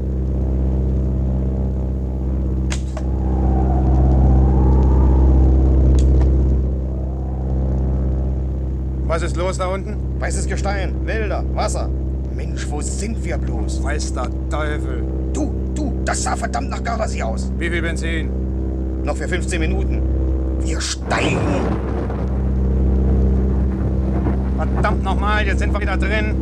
Was ist los da unten? Weißes Gestein, Wälder, Wasser. Mensch, wo sind wir bloß? Weiß der Teufel. Du, du, das sah verdammt nach Gardasee aus. Wie viel Benzin? Noch für fünfzehn Minuten. Wir steigen. Verdammt nochmal, jetzt sind wir wieder drin.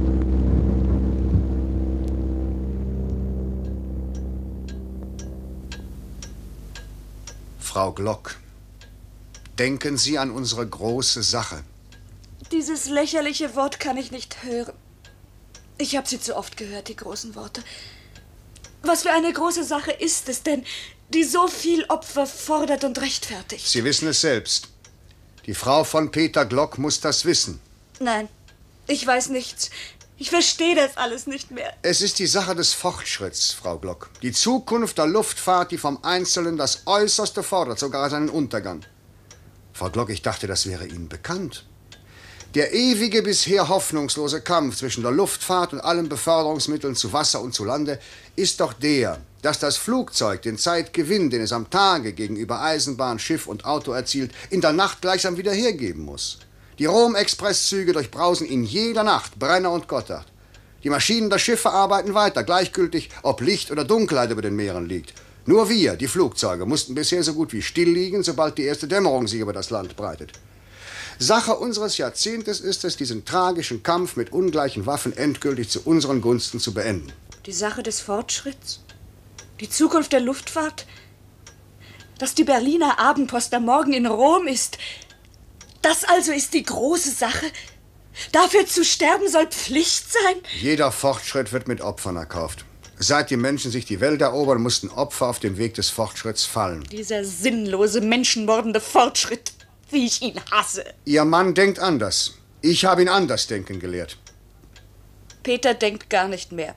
Frau Glock, denken Sie an unsere große Sache. Dieses lächerliche Wort kann ich nicht hören. Ich habe sie zu oft gehört, die großen Worte. Was für eine große Sache ist es denn, die so viel Opfer fordert und rechtfertigt? Sie wissen es selbst. Die Frau von Peter Glock muss das wissen. Nein, ich weiß nichts. Ich verstehe das alles nicht mehr. Es ist die Sache des Fortschritts, Frau Glock. Die Zukunft der Luftfahrt, die vom Einzelnen das Äußerste fordert, sogar seinen Untergang. Frau Glock, ich dachte, das wäre Ihnen bekannt. Der ewige, bisher hoffnungslose Kampf zwischen der Luftfahrt und allen Beförderungsmitteln zu Wasser und zu Lande ist doch der, dass das Flugzeug den Zeitgewinn, den es am Tage gegenüber Eisenbahn, Schiff und Auto erzielt, in der Nacht gleichsam wieder hergeben muss. Die Rom-Express-Züge durchbrausen in jeder Nacht Brenner und Gotthard. Die Maschinen der Schiffe arbeiten weiter, gleichgültig, ob Licht oder Dunkelheit über den Meeren liegt. Nur wir, die Flugzeuge, mussten bisher so gut wie still liegen, sobald die erste Dämmerung sich über das Land breitet. Sache unseres Jahrzehntes ist es, diesen tragischen Kampf mit ungleichen Waffen endgültig zu unseren Gunsten zu beenden. Die Sache des Fortschritts? Die Zukunft der Luftfahrt? Dass die Berliner Abendpost am Morgen in Rom ist? Das also ist die große Sache? Dafür zu sterben soll Pflicht sein? Jeder Fortschritt wird mit Opfern erkauft. Seit die Menschen sich die Welt erobern, mussten Opfer auf dem Weg des Fortschritts fallen. Dieser sinnlose, menschenmordende Fortschritt, wie ich ihn hasse. Ihr Mann denkt anders. Ich habe ihn anders denken gelehrt. Peter denkt gar nicht mehr.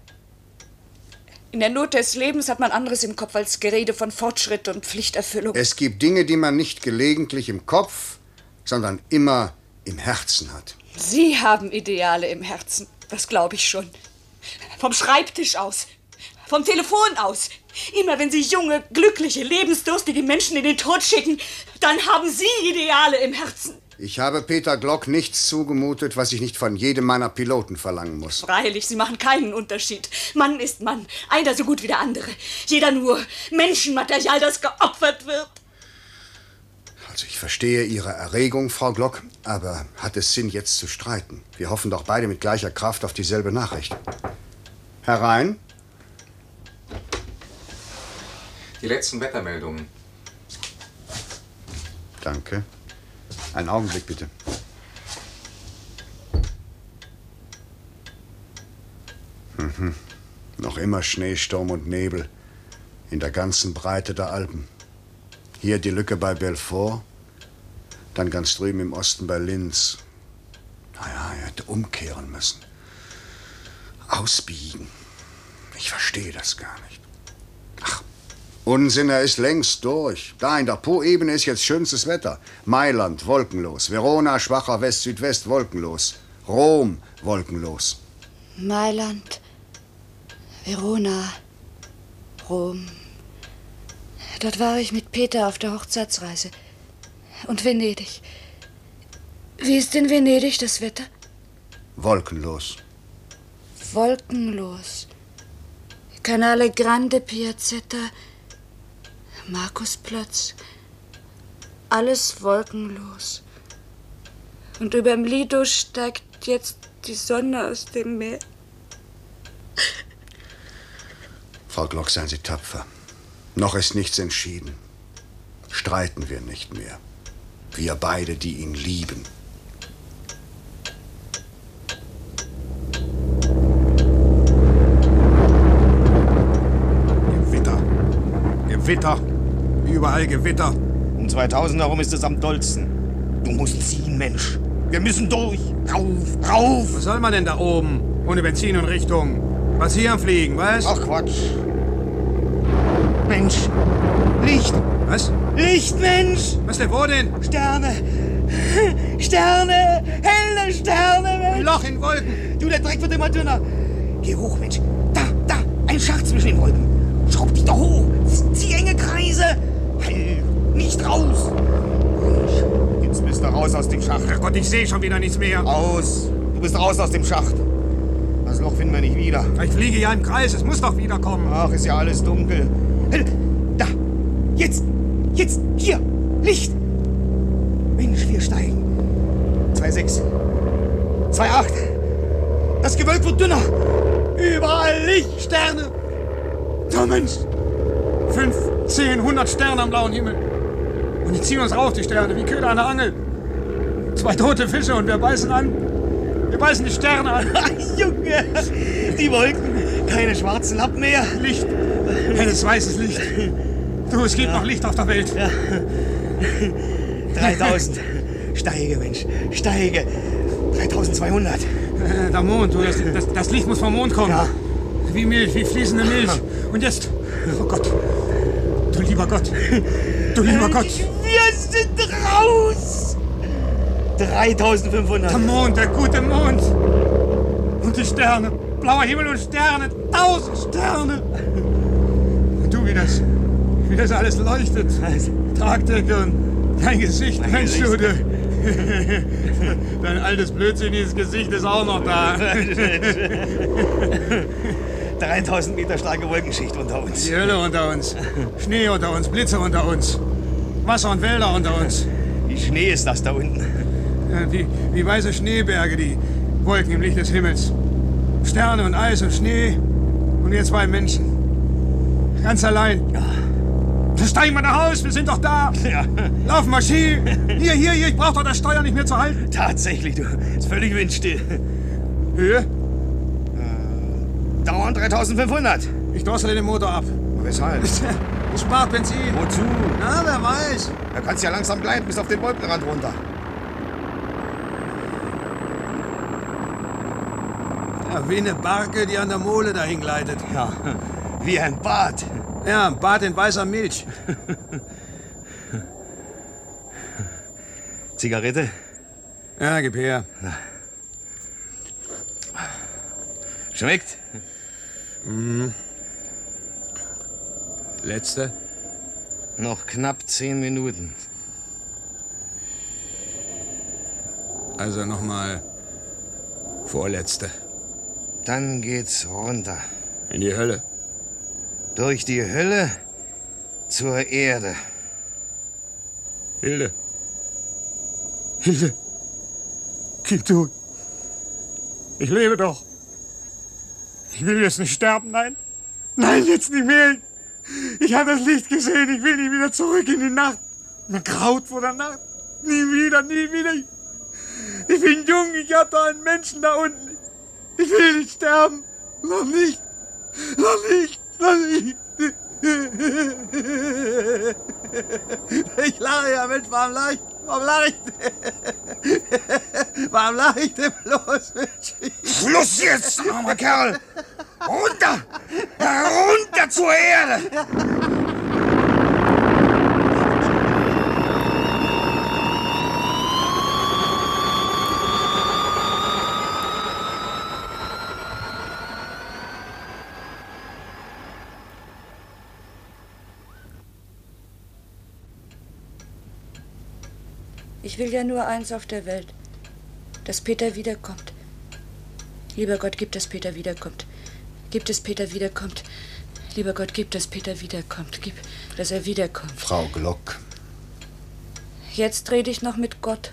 In der Not des Lebens hat man anderes im Kopf als Gerede von Fortschritt und Pflichterfüllung. Es gibt Dinge, die man nicht gelegentlich im Kopf, sondern immer im Herzen hat. Sie haben Ideale im Herzen, das glaube ich schon. Vom Schreibtisch aus, vom Telefon aus. Immer wenn Sie junge, glückliche, lebensdurstige Menschen in den Tod schicken, dann haben Sie Ideale im Herzen. Ich habe Peter Glock nichts zugemutet, was ich nicht von jedem meiner Piloten verlangen muss. Freilich, Sie machen keinen Unterschied. Mann ist Mann, einer so gut wie der andere. Jeder nur Menschenmaterial, das geopfert wird. Also ich verstehe Ihre Erregung, Frau Glock, aber hat es Sinn, jetzt zu streiten? Wir hoffen doch beide mit gleicher Kraft auf dieselbe Nachricht. Herein. Die letzten Wettermeldungen. Danke. Einen Augenblick, bitte. Mhm. Noch immer Schneesturm und Nebel in der ganzen Breite der Alpen. Hier die Lücke bei Belfort, dann ganz drüben im Osten bei Linz. Naja, er hätte umkehren müssen. Ausbiegen. Ich verstehe das gar nicht. Ach, Unsinn, er ist längst durch. Da in der Po-Ebene ist jetzt schönstes Wetter. Mailand, wolkenlos. Verona, schwacher West-Südwest, wolkenlos. Rom, wolkenlos. Mailand, Verona, Rom. Dort war ich mit Peter auf der Hochzeitsreise. Und Venedig. Wie ist in Venedig das Wetter? Wolkenlos. Wolkenlos. Canale Grande, Piazzetta, Markusplatz. Alles wolkenlos. Und überm Lido steigt jetzt die Sonne aus dem Meer. Frau Glock, seien Sie tapfer. Noch ist nichts entschieden. Streiten wir nicht mehr. Wir beide, die ihn lieben. Gewitter. Witter. Überall Gewitter. Um zweitausend herum ist es am dollsten. Du musst ziehen, Mensch. Wir müssen durch. Rauf, rauf. Was soll man denn da oben? Ohne Benzin und Richtung. Was hier am Fliegen, weißt? Ach, Quatsch. Mensch. Licht. Was? Licht, Mensch. Was denn, wo denn? Sterne. Sterne. Helle Sterne, Mensch. Ein Loch in Wolken. Du, der Dreck wird immer dünner. Geh hoch, Mensch. Da, da. Ein Schacht zwischen den Wolken. Schraub dich doch hoch. Zieh enge Kreise. Halt. Nicht raus. Jetzt bist du raus aus dem Schacht. Ach Gott, ich sehe schon wieder nichts mehr. Aus. Du bist raus aus dem Schacht. Das Loch finden wir nicht wieder. Ich fliege ja im Kreis. Es muss doch wiederkommen. Ach, ist ja alles dunkel. Da. Jetzt. Jetzt. Hier. Licht. Mensch, wir steigen. zwei Komma sechs. zwei Komma acht. Das Gewölk wird dünner. Überall Licht. Sterne. Da, Mensch. Fünf, zehn, hundert Sterne am blauen Himmel. Und die ziehen uns rauf, die Sterne, wie Köder an der Angel. Zwei tote Fische und wir beißen an. Wir beißen die Sterne an. Junge, die Wolken. Keine schwarzen Lappen mehr. Licht. Helles, weißes Licht. Du, es gibt ja noch Licht auf der Welt. Ja. dreitausend. Steige, Mensch. Steige. dreitausendzweihundert. Äh, der Mond, du, das, das, das Licht muss vom Mond kommen. Ja. Wie Milch, wie fließende Milch. Und jetzt, oh Gott. Du lieber Gott. Du lieber Gott. Wir sind raus. dreitausendfünfhundert. Der Mond, der gute Mond. Und die Sterne. Blauer Himmel und Sterne. Tausend Sterne. Und du, wie das, wie das alles leuchtet. Tragdecke und dein Gesicht. Mein Mensch, Gesicht. du, du. Dein altes, blödsinniges Gesicht ist auch noch da. dreitausend Meter starke Wolkenschicht unter uns. Die Hölle unter uns. Schnee unter uns. Blitze unter uns. Wasser und Wälder unter uns. Wie Schnee ist das da unten? Ja, wie, wie weiße Schneeberge, die Wolken im Licht des Himmels. Sterne und Eis und Schnee. Und wir zwei Menschen. Ganz allein. Da steigen wir nach Haus, wir sind doch da. Ja. Laufen wir Ski. Hier, hier, hier, ich brauch doch das Steuer nicht mehr zu halten. Tatsächlich, du. Ist völlig windstill. Höhe? Äh, dauernd dreitausendfünfhundert. Ich drossele den Motor ab. Weshalb? Es spart Benzin. Wozu? Na, wer weiß. Da kannst du ja langsam gleiten bis auf den Wolkenrand runter. Ja, wie eine Barke, die an der Mole dahin gleitet. Ja, wie ein Bad. Ja, ein Bad in weißer Milch. Zigarette? Ja, gib her. Schmeckt? Mhm. Letzte? Noch knapp zehn Minuten. Also nochmal vorletzte. Dann geht's runter. In die Hölle. Durch die Hölle zur Erde. Hilde. Hilde. Kind, du. Ich lebe doch. Ich will jetzt nicht sterben, nein. Nein, jetzt nicht mehr. Ich habe das Licht gesehen. Ich will nie wieder zurück in die Nacht. Mir graut vor der Nacht. Nie wieder, nie wieder. Ich bin jung. Ich habe da einen Menschen da unten. Ich will nicht sterben. Noch nicht. Noch nicht. Noch nicht. Ich lache ja, Mensch. Warum lache ich? Warum lache ich? Warum lache ich denn bloß, Mensch? Schluss jetzt, armer Kerl! Runter! Runter zur Erde! Ich will ja nur eins auf der Welt, dass Peter wiederkommt. Lieber Gott, gib, dass Peter wiederkommt. Gib, dass Peter wiederkommt. Lieber Gott, gib, dass Peter wiederkommt. Gib, dass er wiederkommt. Frau Glock. Jetzt rede ich noch mit Gott.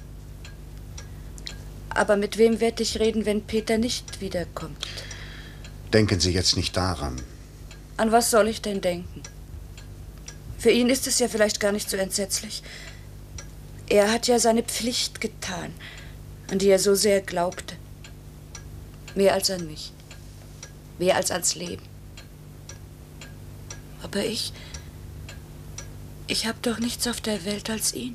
Aber mit wem werde ich reden, wenn Peter nicht wiederkommt? Denken Sie jetzt nicht daran. An was soll ich denn denken? Für ihn ist es ja vielleicht gar nicht so entsetzlich. Er hat ja seine Pflicht getan, an die er so sehr glaubte. Mehr als an mich. Mehr als ans Leben. Aber ich, Ich habe doch nichts auf der Welt als ihn.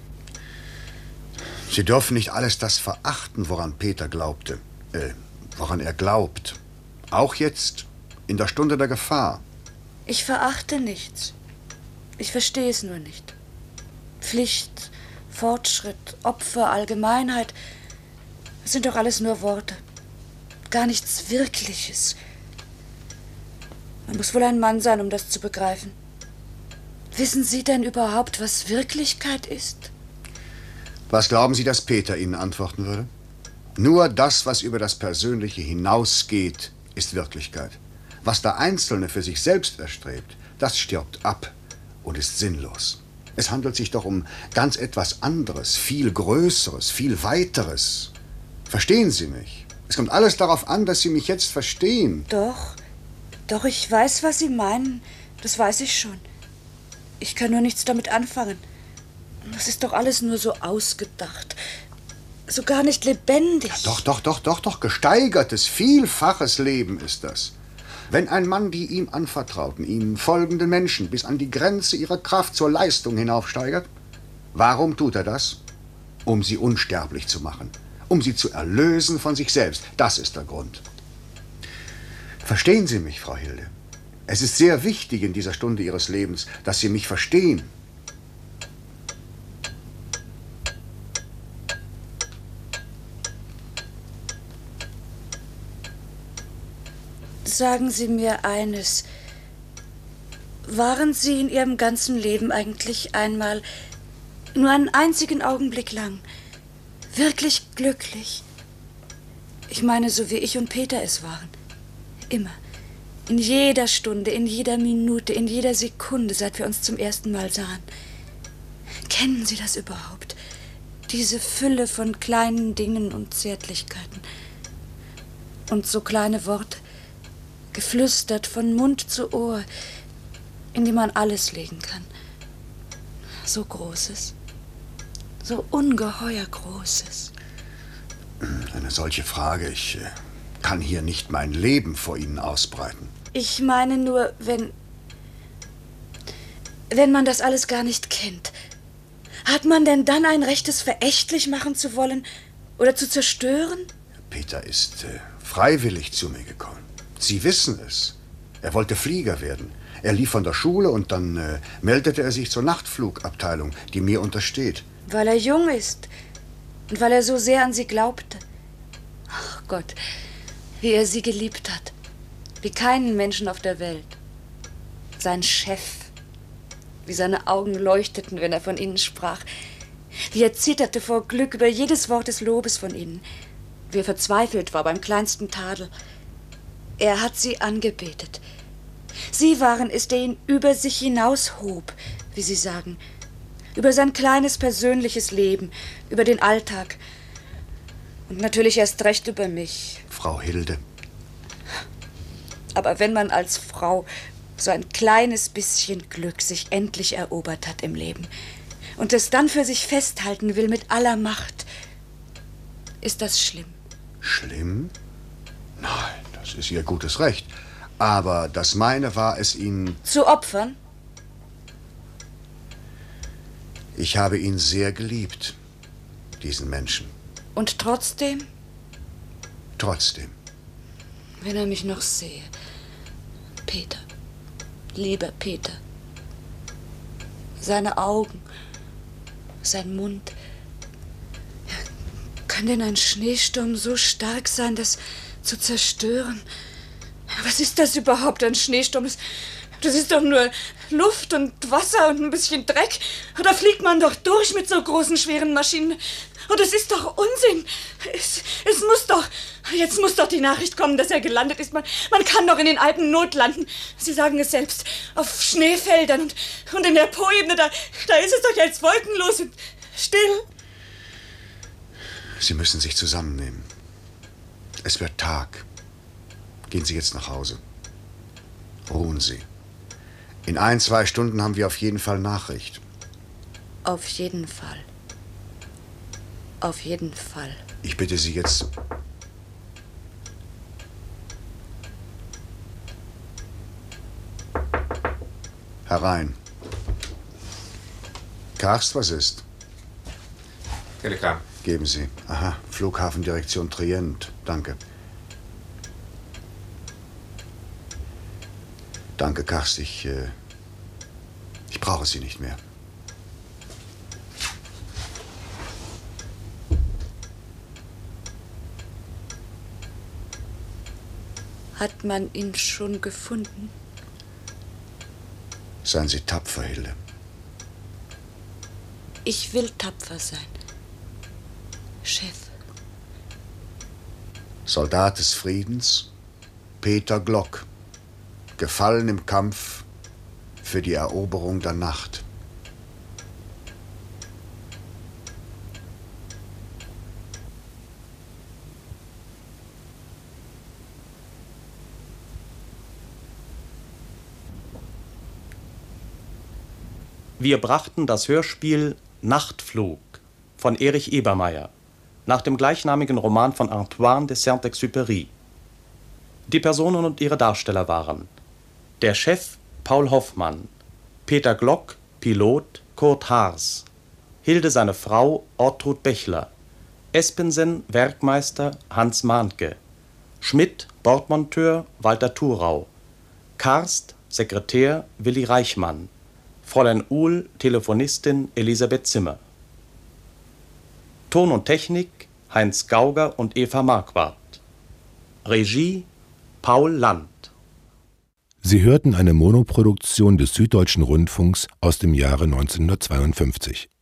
Sie dürfen nicht alles das verachten, woran Peter glaubte, äh, woran er glaubt. Auch jetzt, in der Stunde der Gefahr. Ich verachte nichts. Ich verstehe es nur nicht. Pflicht, Fortschritt, Opfer, Allgemeinheit, das sind doch alles nur Worte. Gar nichts Wirkliches. Man muss wohl ein Mann sein, um das zu begreifen. Wissen Sie denn überhaupt, was Wirklichkeit ist? Was glauben Sie, dass Peter Ihnen antworten würde? Nur das, was über das Persönliche hinausgeht, ist Wirklichkeit. Was der Einzelne für sich selbst erstrebt, das stirbt ab und ist sinnlos. Es handelt sich doch um ganz etwas anderes, viel Größeres, viel Weiteres. Verstehen Sie mich? Es kommt alles darauf an, dass Sie mich jetzt verstehen. Doch, doch, ich weiß, was Sie meinen. Das weiß ich schon. Ich kann nur nichts damit anfangen. Das ist doch alles nur so ausgedacht. So gar nicht lebendig. Ja, doch, doch, doch, doch, doch. Gesteigertes, vielfaches Leben ist das. Wenn ein Mann die ihm anvertrauten, ihm folgenden Menschen bis an die Grenze ihrer Kraft zur Leistung hinaufsteigert, warum tut er das? Um sie unsterblich zu machen, um sie zu erlösen von sich selbst. Das ist der Grund. Verstehen Sie mich, Frau Hilde? Es ist sehr wichtig in dieser Stunde Ihres Lebens, dass Sie mich verstehen. Sagen Sie mir eines. Waren Sie in Ihrem ganzen Leben eigentlich einmal, nur einen einzigen Augenblick lang, wirklich glücklich? Ich meine, so wie ich und Peter es waren. Immer. In jeder Stunde, in jeder Minute, in jeder Sekunde, seit wir uns zum ersten Mal sahen. Kennen Sie das überhaupt? Diese Fülle von kleinen Dingen und Zärtlichkeiten. Und so kleine Worte, geflüstert von Mund zu Ohr, in die man alles legen kann. So Großes, so ungeheuer Großes. Eine solche Frage, ich äh, kann hier nicht mein Leben vor Ihnen ausbreiten. Ich meine nur, wenn... wenn man das alles gar nicht kennt, hat man denn dann ein Recht, es verächtlich machen zu wollen oder zu zerstören? Peter ist äh, freiwillig zu mir gekommen. Sie wissen es. Er wollte Flieger werden. Er lief von der Schule und dann äh, meldete er sich zur Nachtflugabteilung, die mir untersteht. Weil er jung ist und weil er so sehr an Sie glaubte. Ach Gott, wie er Sie geliebt hat. Wie keinen Menschen auf der Welt. Sein Chef. Wie seine Augen leuchteten, wenn er von Ihnen sprach. Wie er zitterte vor Glück über jedes Wort des Lobes von Ihnen. Wie er verzweifelt war beim kleinsten Tadel. Er hat Sie angebetet. Sie waren es, der ihn über sich hinaushob, wie Sie sagen. Über sein kleines persönliches Leben, über den Alltag. Und natürlich erst recht über mich. Frau Hilde. Aber wenn man als Frau so ein kleines bisschen Glück sich endlich erobert hat im Leben und es dann für sich festhalten will mit aller Macht, ist das schlimm. Schlimm? Nein, das ist Ihr gutes Recht. Aber das meine war es Ihnen... Zu opfern? Ich habe ihn sehr geliebt, diesen Menschen. Und trotzdem? Trotzdem. Wenn er mich noch sehe. Peter. Lieber Peter. Seine Augen. Sein Mund. Kann denn ein Schneesturm so stark sein, das zu zerstören? Was ist das überhaupt, ein Schneesturm? Das, das ist doch nur Luft und Wasser und ein bisschen Dreck. Da fliegt man doch durch mit so großen, schweren Maschinen. Und es ist doch Unsinn. Es, es muss doch... Jetzt muss doch die Nachricht kommen, dass er gelandet ist. Man, man kann doch in den Alpen notlanden. Sie sagen es selbst. Auf Schneefeldern und, und in der Poebene, da, da ist es doch jetzt wolkenlos und still. Sie müssen sich zusammennehmen. Es wird Tag. Gehen Sie jetzt nach Hause. Ruhen Sie. In ein, zwei Stunden haben wir auf jeden Fall Nachricht. Auf jeden Fall. Auf jeden Fall. Ich bitte Sie jetzt... Herein. Karst, was ist? Telegramm. Geben Sie. Aha, Flughafendirektion Trient. Danke. Danke, Karst. Ich, äh, ich brauche Sie nicht mehr. Hat man ihn schon gefunden? Seien Sie tapfer, Hilde. Ich will tapfer sein. Chef. Soldat des Friedens, Peter Glock. Gefallen im Kampf für die Eroberung der Nacht. Wir brachten das Hörspiel Nachtflug von Erich Ebermeier nach dem gleichnamigen Roman von Antoine de Saint-Exupéry. Die Personen und ihre Darsteller waren der Chef Paul Hoffmann, Peter Glock, Pilot Kurt Haars, Hilde seine Frau Ortrud Bechler, Espensen Werkmeister Hans Mahnke, Schmidt Bordmonteur Walter Thurau, Karst Sekretär Willi Reichmann, Fräulein Uhl Telefonistin Elisabeth Zimmer. Ton und Technik Heinz Gauger und Eva Marquardt. Regie Paul Land. Sie hörten eine Monoproduktion des Süddeutschen Rundfunks aus dem Jahre neunzehnhundertzweiundfünfzig.